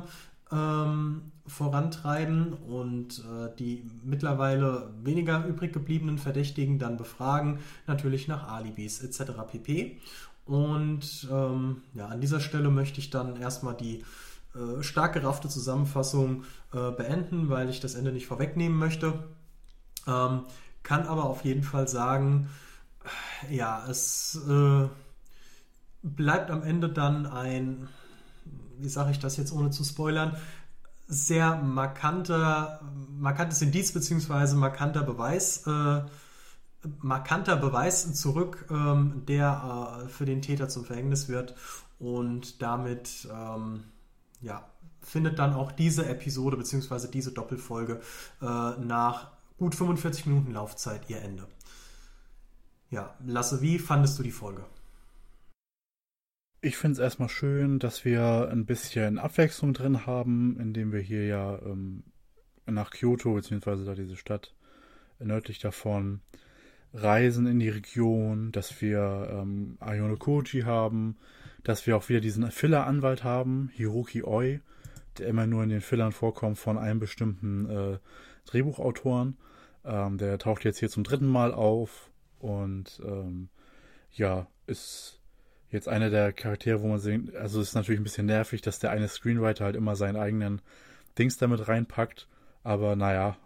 [SPEAKER 2] vorantreiben und die mittlerweile weniger übrig gebliebenen Verdächtigen dann befragen, natürlich nach Alibis etc. pp. Und an dieser Stelle möchte ich dann erstmal die stark geraffte Zusammenfassung beenden, weil ich das Ende nicht vorwegnehmen möchte. Kann aber auf jeden Fall sagen, es bleibt am Ende dann ein, wie sage ich das jetzt ohne zu spoilern, sehr markantes Indiz bzw. markanter Beweis zurück, der für den Täter zum Verhängnis wird, und damit findet dann auch diese Episode bzw. diese Doppelfolge nach gut 45 Minuten Laufzeit ihr Ende. Ja, Lasse, wie fandest du die Folge?
[SPEAKER 1] Ich finde es erstmal schön, dass wir ein bisschen Abwechslung drin haben, indem wir hier ja nach Kyoto, beziehungsweise da diese Stadt nördlich davon, reisen in die Region, dass wir Ayanokoji haben, dass wir auch wieder diesen Filler-Anwalt haben, Hiroki Oi, der immer nur in den Fillern vorkommt von einem bestimmten Drehbuchautoren. Der taucht jetzt hier zum 3. Mal auf und ist jetzt einer der Charaktere, wo man sehen, also es ist natürlich ein bisschen nervig, dass der eine Screenwriter halt immer seinen eigenen Dings damit reinpackt, aber naja,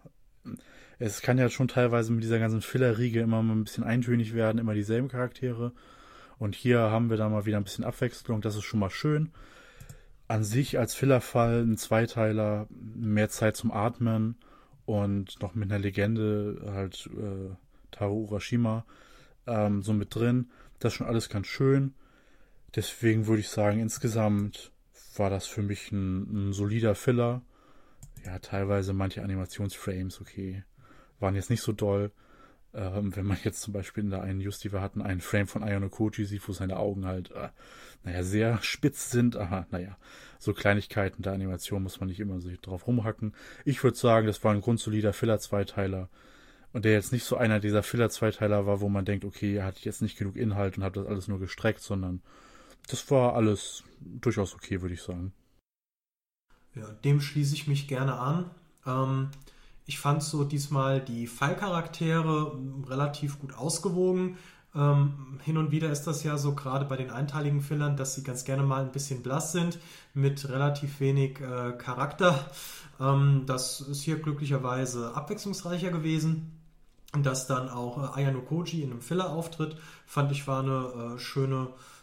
[SPEAKER 1] es kann ja schon teilweise mit dieser ganzen Filler-Riege immer mal ein bisschen eintönig werden, immer dieselben Charaktere, und hier haben wir dann mal wieder ein bisschen Abwechslung, das ist schon mal schön. An sich als Fillerfall ein Zweiteiler, mehr Zeit zum Atmen und noch mit einer Legende, halt Taro Urashima, so mit drin, das ist schon alles ganz schön. Deswegen würde ich sagen, insgesamt war das für mich ein solider Filler. Ja, teilweise manche Animationsframes, okay, waren jetzt nicht so doll. Wenn man jetzt zum Beispiel in der einen Just, die wir hatten, einen Frame von Ayanokoji sieht, wo seine Augen halt, sehr spitz sind, aber so Kleinigkeiten der Animation muss man nicht immer so drauf rumhacken. Ich würde sagen, das war ein grundsolider Filler-Zweiteiler. Und der jetzt nicht so einer dieser Filler-Zweiteiler war, wo man denkt, okay, er hat jetzt nicht genug Inhalt und hat das alles nur gestreckt, sondern das war alles durchaus okay, würde ich sagen.
[SPEAKER 2] Ja, dem schließe ich mich gerne an. Ich fand so diesmal die Fallcharaktere relativ gut ausgewogen. Hin und wieder ist das ja so, gerade bei den einteiligen Fillern, dass sie ganz gerne mal ein bisschen blass sind, mit relativ wenig Charakter. Das ist hier glücklicherweise abwechslungsreicher gewesen. Und dass dann auch Ayanokoji in einem Filler auftritt, fand ich war eine schöne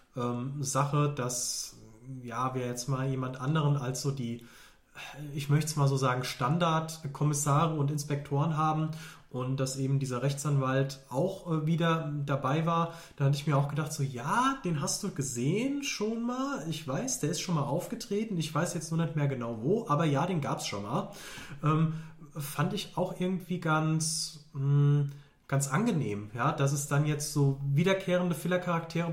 [SPEAKER 2] Sache, dass wir jetzt mal jemand anderen als so die, ich möchte es mal so sagen, Standardkommissare und Inspektoren haben, und dass eben dieser Rechtsanwalt auch wieder dabei war. Da hatte ich mir auch gedacht, so den hast du gesehen schon mal. Ich weiß, der ist schon mal aufgetreten. Ich weiß jetzt nur nicht mehr genau wo, aber ja, den gab es schon mal. Fand ich auch irgendwie ganz angenehm, ja, dass es dann jetzt so wiederkehrende Filler-Charaktere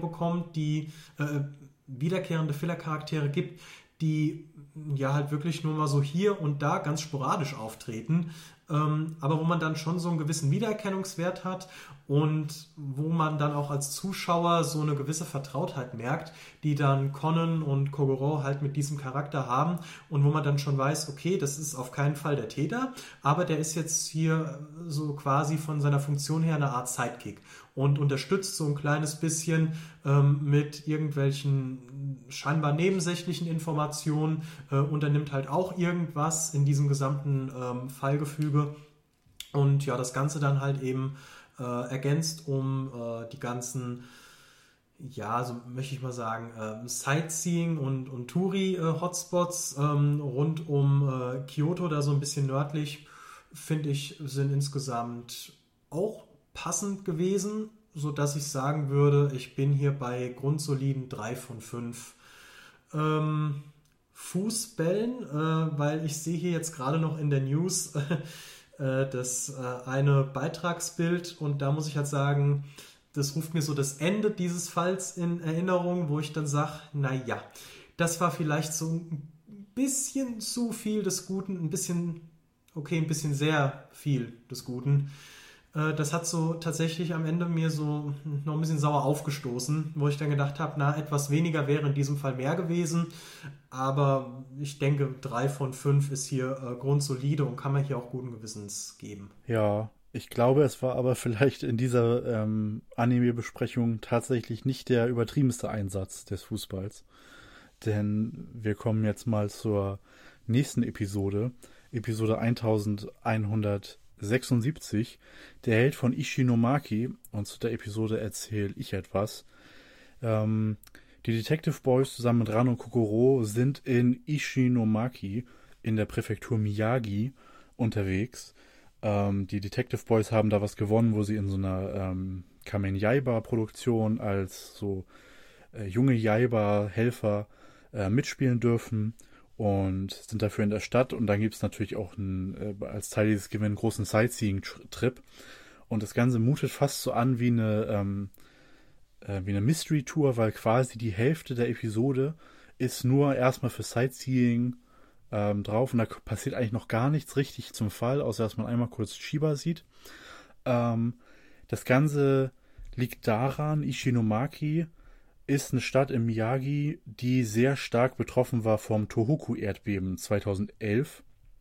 [SPEAKER 2] gibt, die halt wirklich nur mal so hier und da ganz sporadisch auftreten. aber wo man dann schon so einen gewissen Wiedererkennungswert hat und wo man dann auch als Zuschauer so eine gewisse Vertrautheit merkt, die dann Conan und Kogoro halt mit diesem Charakter haben und wo man dann schon weiß, okay, das ist auf keinen Fall der Täter, aber der ist jetzt hier so quasi von seiner Funktion her eine Art Sidekick und unterstützt so ein kleines bisschen mit irgendwelchen scheinbar nebensächlichen Informationen, unternimmt halt auch irgendwas in diesem gesamten Fallgefüge und ja, das Ganze dann halt eben ergänzt um die ganzen, ja, so möchte ich mal sagen, Sightseeing und Touri-Hotspots rund um Kyoto, da so ein bisschen nördlich, finde ich, sind insgesamt auch passend gewesen, sodass ich sagen würde, ich bin hier bei grundsoliden 3 von 5 Fußbällen, weil ich sehe hier jetzt gerade noch in der News das eine Beitragsbild und da muss ich halt sagen, das ruft mir so das Ende dieses Falls in Erinnerung, wo ich dann sage, naja, das war vielleicht so ein bisschen zu viel des Guten, ein bisschen sehr viel des Guten. Das hat so tatsächlich am Ende mir so noch ein bisschen sauer aufgestoßen, wo ich dann gedacht habe, na, etwas weniger wäre in diesem Fall mehr gewesen. Aber ich denke, 3 von 5 ist hier grundsolide und kann man hier auch guten Gewissens geben.
[SPEAKER 1] Ja, ich glaube, es war aber vielleicht in dieser Anime-Besprechung tatsächlich nicht der übertriebenste Einsatz des Fußballs. Denn wir kommen jetzt mal zur nächsten Episode, Episode 1176, der Held von Ishinomaki. Und zu der Episode erzähle ich etwas. Die Detective Boys zusammen mit Ran und Kokoro sind in Ishinomaki in der Präfektur Miyagi unterwegs. Die Detective Boys haben da was gewonnen, wo sie in so einer Kamen Yaiba-Produktion als so junge Yaiba-Helfer mitspielen dürfen und sind dafür in der Stadt. Und dann gibt es natürlich auch als Teil dieses Gewinns einen großen Sightseeing-Trip. Und das Ganze mutet fast so an wie eine Mystery-Tour, weil quasi die Hälfte der Episode ist nur erstmal für Sightseeing drauf und da passiert eigentlich noch gar nichts richtig zum Fall, außer dass man einmal kurz Chiba sieht. Das Ganze liegt daran, Ishinomaki ist eine Stadt im Miyagi, die sehr stark betroffen war vom Tohoku-Erdbeben 2011,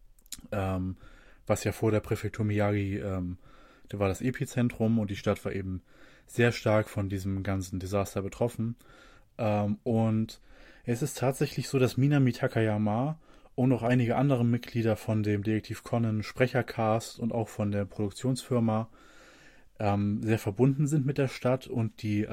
[SPEAKER 1] was ja vor der Präfektur Miyagi, da war das Epizentrum und die Stadt war eben sehr stark von diesem ganzen Desaster betroffen. Und es ist tatsächlich so, dass Minami Takayama und auch einige andere Mitglieder von dem Detektiv Conan Sprechercast und auch von der Produktionsfirma sehr verbunden sind mit der Stadt und die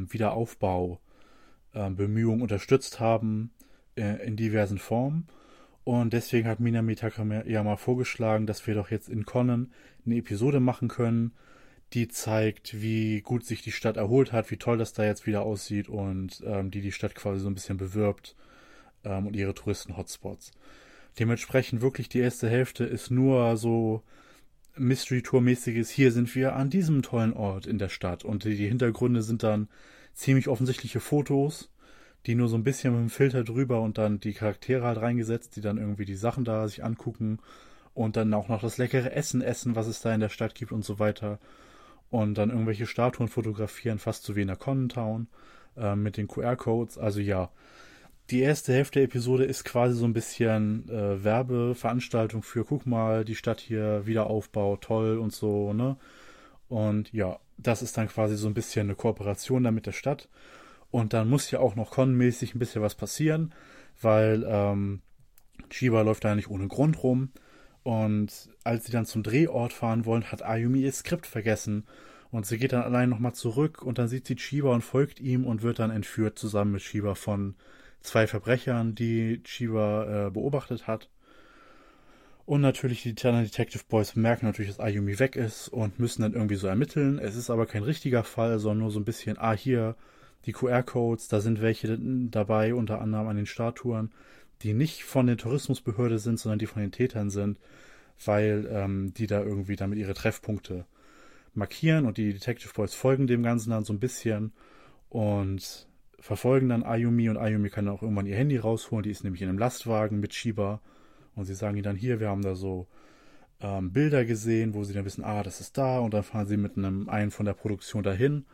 [SPEAKER 1] Wiederaufbaubemühungen unterstützt haben in diversen Formen. Und deswegen hat Minami Takayama vorgeschlagen, dass wir doch jetzt in Conan eine Episode machen können, die zeigt, wie gut sich die Stadt erholt hat, wie toll das da jetzt wieder aussieht und die Stadt quasi so ein bisschen bewirbt und ihre Touristen-Hotspots. Dementsprechend wirklich die erste Hälfte ist nur so Mystery-Tour-mäßiges, hier sind wir an diesem tollen Ort in der Stadt und die Hintergründe sind dann ziemlich offensichtliche Fotos, die nur so ein bisschen mit dem Filter drüber und dann die Charaktere halt reingesetzt, die dann irgendwie die Sachen da sich angucken und dann auch noch das leckere Essen, was es da in der Stadt gibt und so weiter. Und dann irgendwelche Statuen fotografieren, fast so wie in der Conan Town, mit den QR-Codes. Also ja, die erste Hälfte der Episode ist quasi so ein bisschen Werbeveranstaltung für, guck mal, die Stadt hier, Wiederaufbau, toll und so, ne? Und ja, das ist dann quasi so ein bisschen eine Kooperation da mit der Stadt. Und dann muss ja auch noch Con-mäßig ein bisschen was passieren, weil Chiba läuft da nicht ohne Grund rum. Und als sie dann zum Drehort fahren wollen, hat Ayumi ihr Skript vergessen. Und sie geht dann allein nochmal zurück und dann sieht sie Chiba und folgt ihm und wird dann entführt zusammen mit Chiba von 2 Verbrechern, die Chiba beobachtet hat. Und natürlich die Detective Boys merken natürlich, dass Ayumi weg ist und müssen dann irgendwie so ermitteln. Es ist aber kein richtiger Fall, sondern nur so ein bisschen, hier, die QR-Codes, da sind welche dabei, unter anderem an den Statuen, die nicht von der Tourismusbehörde sind, sondern die von den Tätern sind, weil die da irgendwie damit ihre Treffpunkte markieren und die Detective Boys folgen dem Ganzen dann so ein bisschen und verfolgen dann Ayumi und Ayumi kann dann auch irgendwann ihr Handy rausholen, die ist nämlich in einem Lastwagen mit Chiba und sie sagen ihr dann, hier, wir haben da so Bilder gesehen, wo sie dann wissen, das ist da, und dann fahren sie mit einen von der Produktion dahin.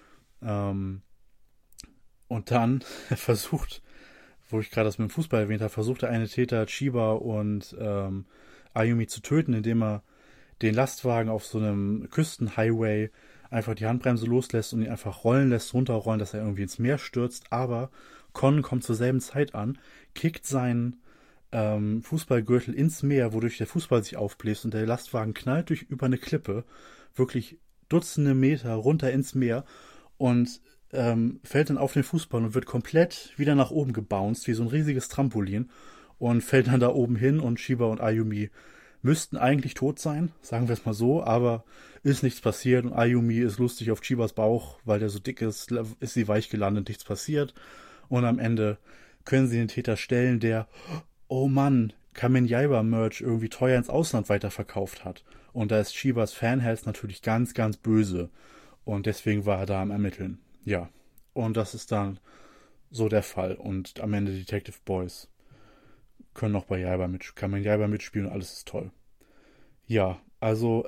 [SPEAKER 1] Und dann versucht, wo ich gerade das mit dem Fußball erwähnt habe, versucht der eine Täter Chiba und Ayumi zu töten, indem er den Lastwagen auf so einem Küstenhighway einfach die Handbremse loslässt und ihn einfach rollen lässt, runterrollen, dass er irgendwie ins Meer stürzt. Aber Con kommt zur selben Zeit an, kickt seinen Fußballgürtel ins Meer, wodurch der Fußball sich aufbläst, und der Lastwagen knallt über eine Klippe wirklich Dutzende Meter runter ins Meer und fällt dann auf den Fußball und wird komplett wieder nach oben gebounced, wie so ein riesiges Trampolin, und fällt dann da oben hin, und Chiba und Ayumi müssten eigentlich tot sein, sagen wir es mal so, aber ist nichts passiert, und Ayumi ist lustig auf Chibas Bauch, weil der so dick ist sie weich gelandet, nichts passiert, und am Ende können sie den Täter stellen, der, oh Mann, Kamen Yaiba Merch irgendwie teuer ins Ausland weiterverkauft hat. Und da ist Chibas Fanherz natürlich ganz, ganz böse, und deswegen war er da am Ermitteln. Ja, und das ist dann so der Fall, und am Ende Detective Boys können noch bei Kamen Yaiba mitspielen, und alles ist toll. Ja, also,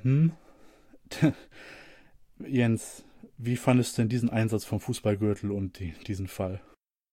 [SPEAKER 1] Jens, wie fandest du denn diesen Einsatz vom Fußballgürtel und diesen Fall?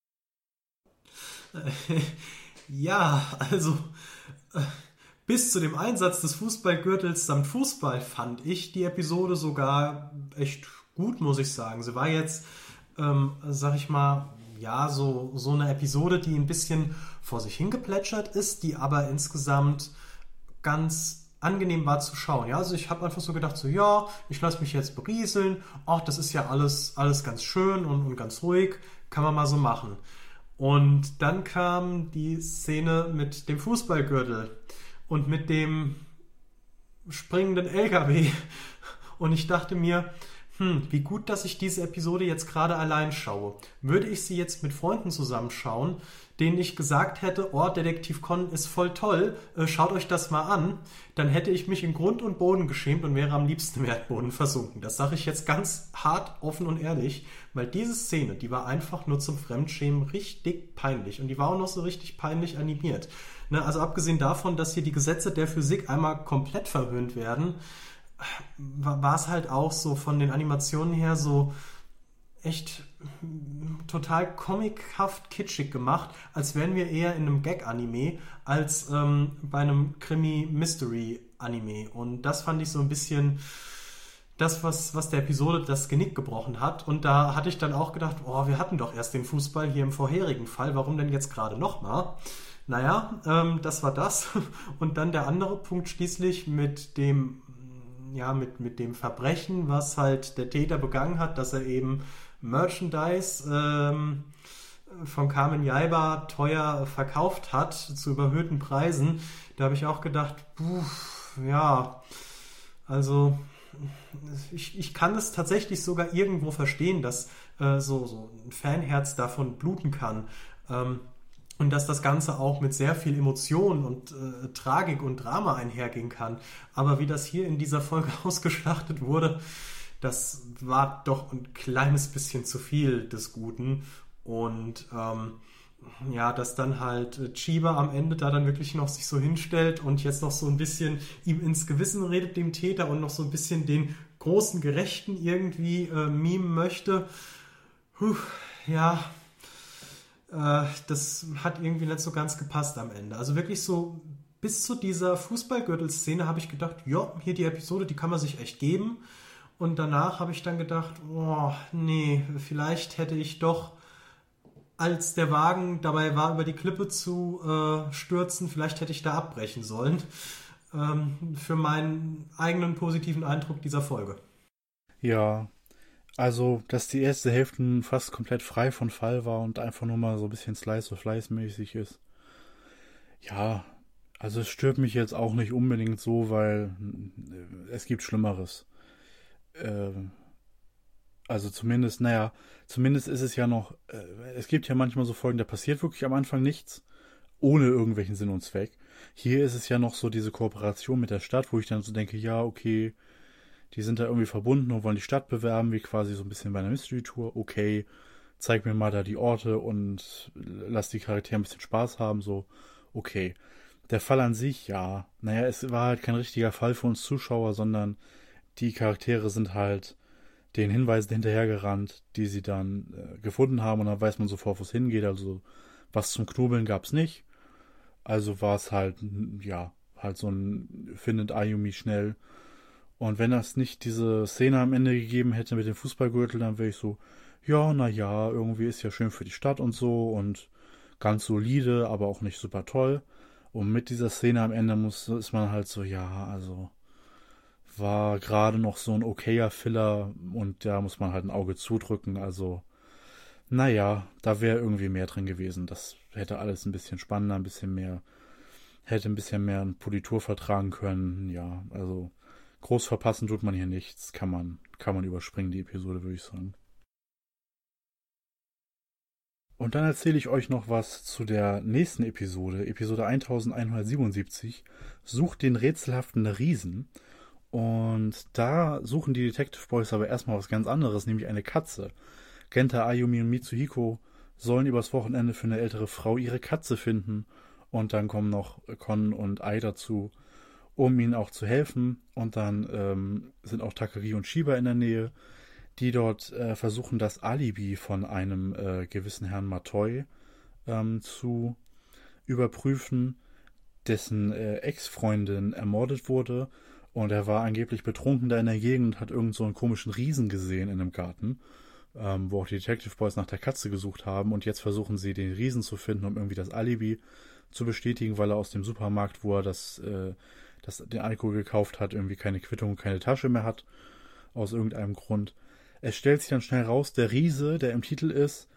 [SPEAKER 2] Ja, also bis zu dem Einsatz des Fußballgürtels samt Fußball fand ich die Episode sogar echt gut, muss ich sagen. Sie war jetzt, sag ich mal, ja, so eine Episode, die ein bisschen vor sich hingeplätschert ist, die aber insgesamt ganz angenehm war zu schauen. Ja, also ich habe einfach so gedacht, so ja, ich lasse mich jetzt berieseln. Ach, das ist ja alles ganz schön und ganz ruhig. Kann man mal so machen. Und dann kam die Szene mit dem Fußballgürtel und mit dem springenden LKW. Und ich dachte mir, wie gut, dass ich diese Episode jetzt gerade allein schaue. Würde ich sie jetzt mit Freunden zusammenschauen, denen ich gesagt hätte, oh, Detektiv Conan ist voll toll, schaut euch das mal an, dann hätte ich mich in Grund und Boden geschämt und wäre am liebsten im Erdboden versunken. Das sage ich jetzt ganz hart, offen und ehrlich, weil diese Szene, die war einfach nur zum Fremdschämen richtig peinlich, und die war auch noch so richtig peinlich animiert. Ne, also abgesehen davon, dass hier die Gesetze der Physik einmal komplett verhöhnt werden, war es halt auch so von den Animationen her so echt total comichaft kitschig gemacht, als wären wir eher in einem Gag-Anime als bei einem Krimi-Mystery-Anime. Und das fand ich so ein bisschen das, was der Episode das Genick gebrochen hat. Und da hatte ich dann auch gedacht, oh, wir hatten doch erst den Fußball hier im vorherigen Fall, warum denn jetzt gerade nochmal? Naja, das war das. Und dann der andere Punkt schließlich mit dem Verbrechen, was halt der Täter begangen hat, dass er eben Merchandise von Kamen Yaiba teuer verkauft hat, zu überhöhten Preisen. Da habe ich auch gedacht, also ich kann es tatsächlich sogar irgendwo verstehen, dass so ein Fanherz davon bluten kann. Und dass das Ganze auch mit sehr viel Emotion und Tragik und Drama einhergehen kann. Aber wie das hier in dieser Folge ausgeschlachtet wurde, das war doch ein kleines bisschen zu viel des Guten. Und dass dann halt Chiba am Ende da dann wirklich noch sich so hinstellt und jetzt noch so ein bisschen ihm ins Gewissen redet, dem Täter, und noch so ein bisschen den großen Gerechten irgendwie mimen möchte. Das hat irgendwie nicht so ganz gepasst am Ende. Also wirklich so bis zu dieser Fußballgürtel-Szene habe ich gedacht, ja, hier die Episode, die kann man sich echt geben. Und danach habe ich dann gedacht, oh, nee, vielleicht hätte ich doch, als der Wagen dabei war, über die Klippe zu stürzen, vielleicht hätte ich da abbrechen sollen. Für meinen eigenen positiven Eindruck dieser Folge.
[SPEAKER 1] Ja, also, dass die erste Hälfte fast komplett frei von Fall war und einfach nur mal so ein bisschen Slice of Life mäßig ist. Ja, also es stört mich jetzt auch nicht unbedingt so, weil es gibt Schlimmeres. Also zumindest ist es ja noch, es gibt ja manchmal so Folgen, da passiert wirklich am Anfang nichts, ohne irgendwelchen Sinn und Zweck. Hier ist es ja noch so diese Kooperation mit der Stadt, wo ich dann so denke, ja, okay, die sind da irgendwie verbunden und wollen die Stadt bewerben, wie quasi so ein bisschen bei einer Mystery-Tour. Okay, zeig mir mal da die Orte und lass die Charaktere ein bisschen Spaß haben, so, okay. Der Fall an sich, ja. Naja, es war halt kein richtiger Fall für uns Zuschauer, sondern die Charaktere sind halt den Hinweisen hinterhergerannt, die sie dann gefunden haben und dann weiß man sofort, wo es hingeht. Also was zum Knobeln gab es nicht. Also war es halt, ja, halt so ein findet Ayumi schnell. Und wenn das nicht diese Szene am Ende gegeben hätte mit dem Fußballgürtel, dann wäre ich so, ja, naja, irgendwie ist ja schön für die Stadt und so und ganz solide, aber auch nicht super toll. Und mit dieser Szene am Ende ist man halt so, ja, also war gerade noch so ein okayer Filler und da muss man halt ein Auge zudrücken. Also, naja, da wäre irgendwie mehr drin gewesen. Das hätte alles ein bisschen spannender, hätte ein bisschen mehr ein Politur vertragen können. Ja, also groß verpassen tut man hier nichts. Kann man überspringen, die Episode, würde ich sagen. Und dann erzähle ich euch noch was zu der nächsten Episode, Episode 1177, Sucht den rätselhaften Riesen. Und da suchen die Detective Boys aber erstmal was ganz anderes, nämlich eine Katze. Genta, Ayumi und Mitsuhiko sollen übers Wochenende für eine ältere Frau ihre Katze finden. Und dann kommen noch Kon und Ai dazu, um ihnen auch zu helfen. Und dann sind auch Takagi und Shiba in der Nähe, die dort versuchen, das Alibi von einem gewissen Herrn Matoi zu überprüfen, dessen Ex-Freundin ermordet wurde. Und er war angeblich betrunken da in der Gegend und hat irgend so einen komischen Riesen gesehen in einem Garten, wo auch die Detective Boys nach der Katze gesucht haben. Und jetzt versuchen sie, den Riesen zu finden, um irgendwie das Alibi zu bestätigen, weil er aus dem Supermarkt, wo er den Alkohol gekauft hat, irgendwie keine Quittung und keine Tasche mehr hat. Aus irgendeinem Grund. Es stellt sich dann schnell raus, der Riese, der im Titel ist,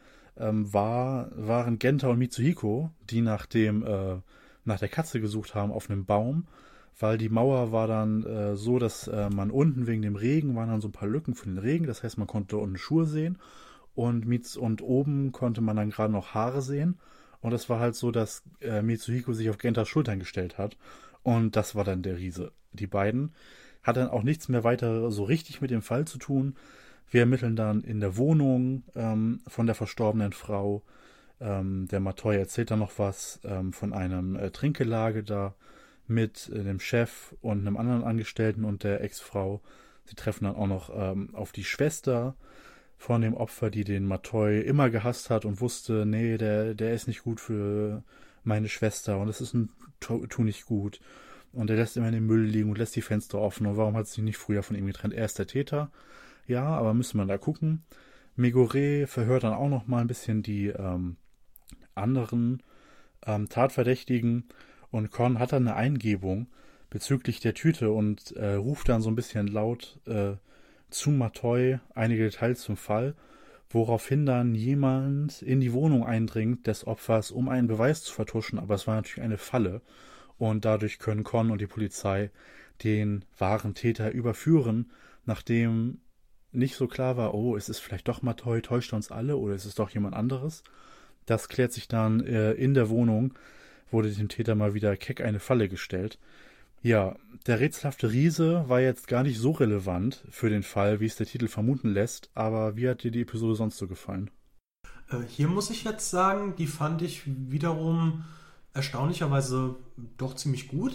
[SPEAKER 1] waren Genta und Mitsuhiko, die nach der Katze gesucht haben auf einem Baum, weil die Mauer war dann so, dass man unten wegen dem Regen waren dann so ein paar Lücken für den Regen, das heißt, man konnte unten Schuhe sehen und oben konnte man dann gerade noch Haare sehen und es war halt so, dass Mitsuhiko sich auf Gentas Schultern gestellt hat und das war dann der Riese. Die beiden hat dann auch nichts mehr weiter so richtig mit dem Fall zu tun. Wir ermitteln dann in der Wohnung von der verstorbenen Frau. Der Matoi erzählt dann noch was von einem Trinkgelage da mit dem Chef und einem anderen Angestellten und der Ex-Frau. Sie treffen dann auch noch auf die Schwester von dem Opfer, die den Matoi immer gehasst hat und wusste, nee, der ist nicht gut für meine Schwester und das ist tu nicht gut. Und er lässt immer den Müll liegen und lässt die Fenster offen. Und warum hat sie sich nicht früher von ihm getrennt? Er ist der Täter. Ja, aber müssen wir da gucken. Megure verhört dann auch noch mal ein bisschen die anderen Tatverdächtigen. Und Kon hat dann eine Eingebung bezüglich der Tüte und ruft dann so ein bisschen laut zu Matoi einige Details zum Fall, woraufhin dann jemand in die Wohnung eindringt des Opfers, um einen Beweis zu vertuschen. Aber es war natürlich eine Falle. Und dadurch können Kon und die Polizei den wahren Täter überführen, nachdem nicht so klar war, oh, ist es vielleicht doch Matoi, täuscht er uns alle oder ist es doch jemand anderes? Das klärt sich dann in der Wohnung, wurde dem Täter mal wieder keck eine Falle gestellt. Ja, der rätselhafte Riese war jetzt gar nicht so relevant für den Fall, wie es der Titel vermuten lässt, aber wie hat dir die Episode sonst so gefallen?
[SPEAKER 2] Hier muss ich jetzt sagen, die fand ich wiederum erstaunlicherweise doch ziemlich gut.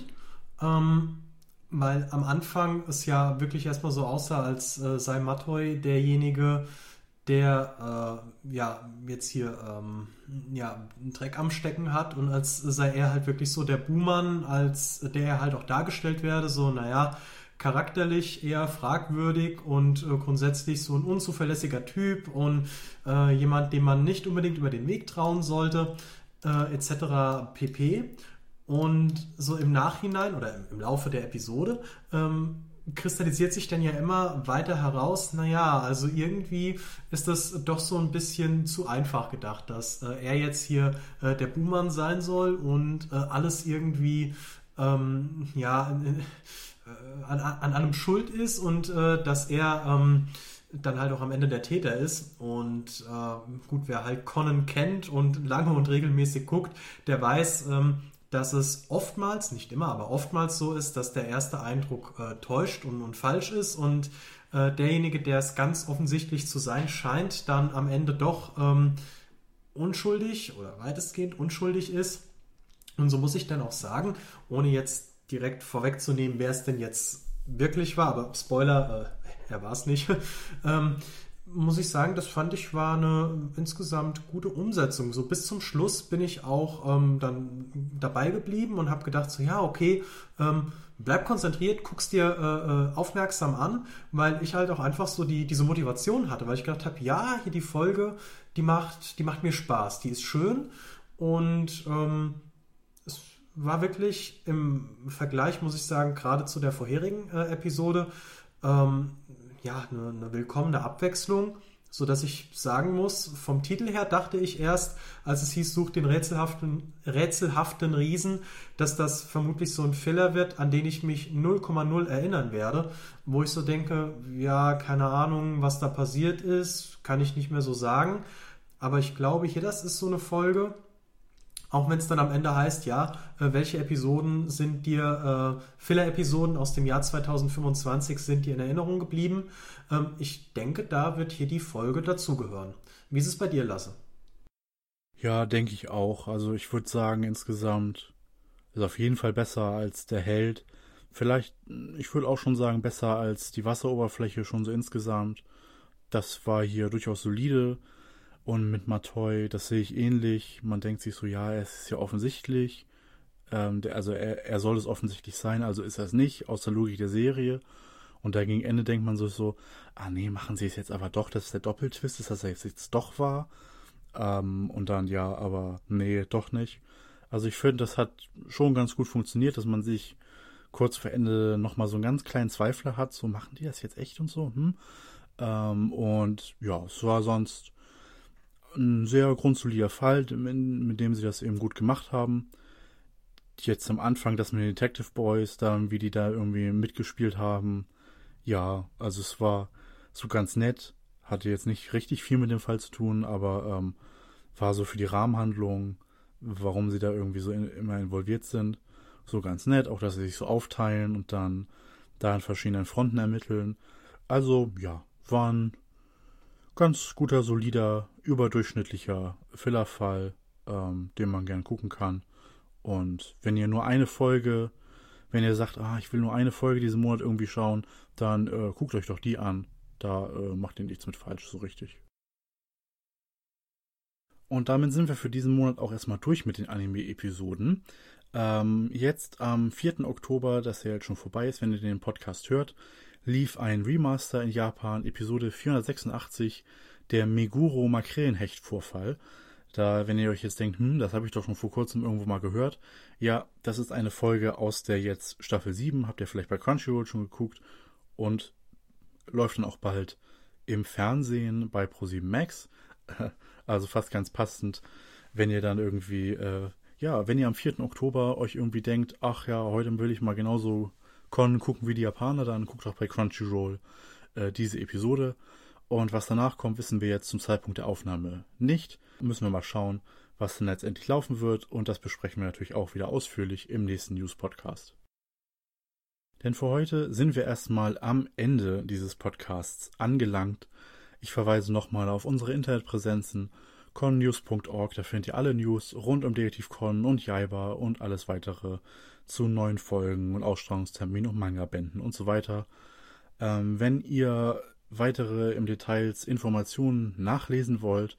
[SPEAKER 2] Weil am Anfang es ja wirklich erstmal so aussah, als sei Matoi derjenige, der jetzt hier einen Dreck am Stecken hat und als sei er halt wirklich so der Buhmann, als der er halt auch dargestellt werde, so naja, charakterlich eher fragwürdig und grundsätzlich so ein unzuverlässiger Typ und jemand, dem man nicht unbedingt über den Weg trauen sollte, etc. pp. Und so im Nachhinein oder im Laufe der Episode kristallisiert sich dann ja immer weiter heraus, naja, also irgendwie ist das doch so ein bisschen zu einfach gedacht, dass er jetzt hier der Buhmann sein soll und alles irgendwie an allem schuld ist und dass er dann halt auch am Ende der Täter ist. Und gut, wer halt Conan kennt und lange und regelmäßig guckt, der weiß, dass es oftmals, nicht immer, aber oftmals so ist, dass der erste Eindruck täuscht und falsch ist und derjenige, der es ganz offensichtlich zu sein scheint, dann am Ende doch unschuldig oder weitestgehend unschuldig ist. Und so muss ich dann auch sagen, ohne jetzt direkt vorwegzunehmen, wer es denn jetzt wirklich war, aber Spoiler, er war es nicht, muss ich sagen, das fand ich war eine insgesamt gute Umsetzung. So bis zum Schluss bin ich auch dann dabei geblieben und habe gedacht, so ja, okay, bleib konzentriert, guck's dir aufmerksam an, weil ich halt auch einfach so diese Motivation hatte, weil ich gedacht habe, ja, hier die Folge, die macht mir Spaß, die ist schön und es war wirklich im Vergleich, muss ich sagen, gerade zu der vorherigen Episode, ja, eine willkommene Abwechslung, sodass ich sagen muss, vom Titel her dachte ich erst, als es hieß, sucht den rätselhaften Riesen, dass das vermutlich so ein Filler wird, an den ich mich 0,0 erinnern werde, wo ich so denke, ja, keine Ahnung, was da passiert ist, kann ich nicht mehr so sagen, aber ich glaube, hier, das ist so eine Folge, auch wenn es dann am Ende heißt, ja, welche Episoden sind dir, Filler-Episoden aus dem Jahr 2025 sind dir in Erinnerung geblieben? Ich denke, da wird hier die Folge dazugehören. Wie ist es bei dir, Lasse?
[SPEAKER 1] Ja, denke ich auch. Also ich würde sagen, insgesamt ist auf jeden Fall besser als der Held. Vielleicht, ich würde auch schon sagen, besser als die Wasseroberfläche schon so insgesamt. Das war hier durchaus solide. Und mit Matoi, das sehe ich ähnlich. Man denkt sich so, ja, es ist ja offensichtlich. Also er soll es offensichtlich sein, also ist er es nicht, aus der Logik der Serie. Und da gegen Ende denkt man so, ah nee, machen sie es jetzt aber doch, dass es der Doppeltwist ist, dass er jetzt doch war. Und dann, ja, aber nee, doch nicht. Also ich finde, das hat schon ganz gut funktioniert, dass man sich kurz vor Ende nochmal so einen ganz kleinen Zweifler hat, so machen die das jetzt echt und so, und ja, es war sonst ein sehr grundsolider Fall, mit dem sie das eben gut gemacht haben. Jetzt am Anfang, das mit den Detective Boys, dann wie die da irgendwie mitgespielt haben. Ja, also es war so ganz nett. Hatte jetzt nicht richtig viel mit dem Fall zu tun, aber war so für die Rahmenhandlung, warum sie da irgendwie so immer involviert sind, so ganz nett. Auch, dass sie sich so aufteilen und dann da an verschiedenen Fronten ermitteln. Also ja, war ein ganz guter, solider, überdurchschnittlicher Fillerfall, den man gern gucken kann. Und wenn ihr nur eine Folge, wenn ihr sagt, ich will nur eine Folge diesen Monat irgendwie schauen, dann guckt euch doch die an. Da macht ihr nichts mit falsch, so richtig. Und damit sind wir für diesen Monat auch erstmal durch mit den Anime-Episoden. Jetzt am 4. Oktober, das ja jetzt schon vorbei ist, wenn ihr den Podcast hört, lief ein Remaster in Japan, Episode 486, der Meguro Makrelenhecht-Vorfall. Da, wenn ihr euch jetzt denkt, das habe ich doch schon vor kurzem irgendwo mal gehört. Ja, das ist eine Folge aus der jetzt Staffel 7, habt ihr vielleicht bei Crunchyroll schon geguckt und läuft dann auch bald im Fernsehen bei ProSieben Max. Also fast ganz passend, wenn ihr dann irgendwie, wenn ihr am 4. Oktober euch irgendwie denkt, ach ja, heute will ich mal genauso gucken wie die Japaner, dann guckt auch bei Crunchyroll diese Episode. Und was danach kommt, wissen wir jetzt zum Zeitpunkt der Aufnahme nicht. Müssen wir mal schauen, was dann letztendlich laufen wird. Und das besprechen wir natürlich auch wieder ausführlich im nächsten News-Podcast. Denn für heute sind wir erstmal am Ende dieses Podcasts angelangt. Ich verweise nochmal auf unsere Internetpräsenzen connews.org, da findet ihr alle News rund um Detective Con und Jaiba und alles weitere zu neuen Folgen und Ausstrahlungsterminen und Manga-Bänden und so weiter. Wenn ihr weitere im Details Informationen nachlesen wollt,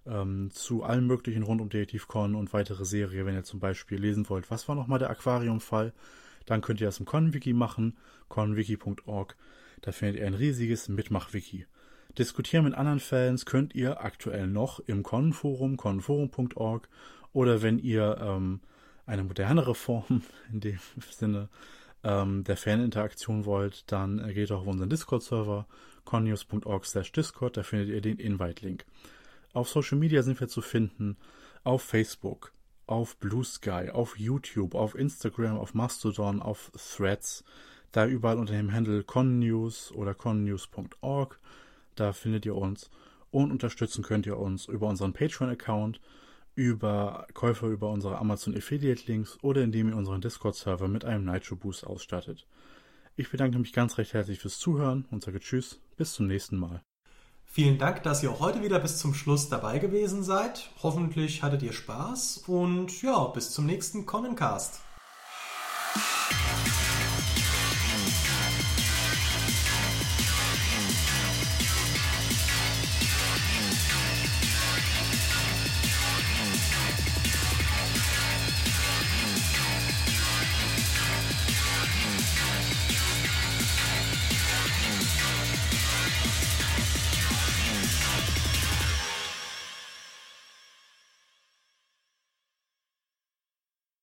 [SPEAKER 1] zu allem möglichen rund um Detective Con und weitere Serie, wenn ihr zum Beispiel lesen wollt, was war nochmal der Aquarium-Fall, dann könnt ihr das im Con-Wiki machen, conwiki.org, da findet ihr ein riesiges Mitmach-Wiki. Diskutieren mit anderen Fans könnt ihr aktuell noch im Con-Forum, conforum.org, oder wenn ihr eine modernere Form in dem Sinne der Faninteraktion wollt, dann geht auch auf unseren Discord-Server connews.org/discord, da findet ihr den Invite-Link. Auf Social Media sind wir zu finden, auf Facebook, auf Blue Sky, auf YouTube, auf Instagram, auf Mastodon, auf Threads, da überall unter dem Handle connews oder connews.org. Da findet ihr uns und unterstützen könnt ihr uns über unseren Patreon-Account, über Käufe über unsere Amazon Affiliate Links oder indem ihr unseren Discord-Server mit einem Nitro Boost ausstattet. Ich bedanke mich ganz recht herzlich fürs Zuhören und sage Tschüss, bis zum nächsten Mal.
[SPEAKER 2] Vielen Dank, dass ihr auch heute wieder bis zum Schluss dabei gewesen seid. Hoffentlich hattet ihr Spaß und ja, bis zum nächsten Connencast.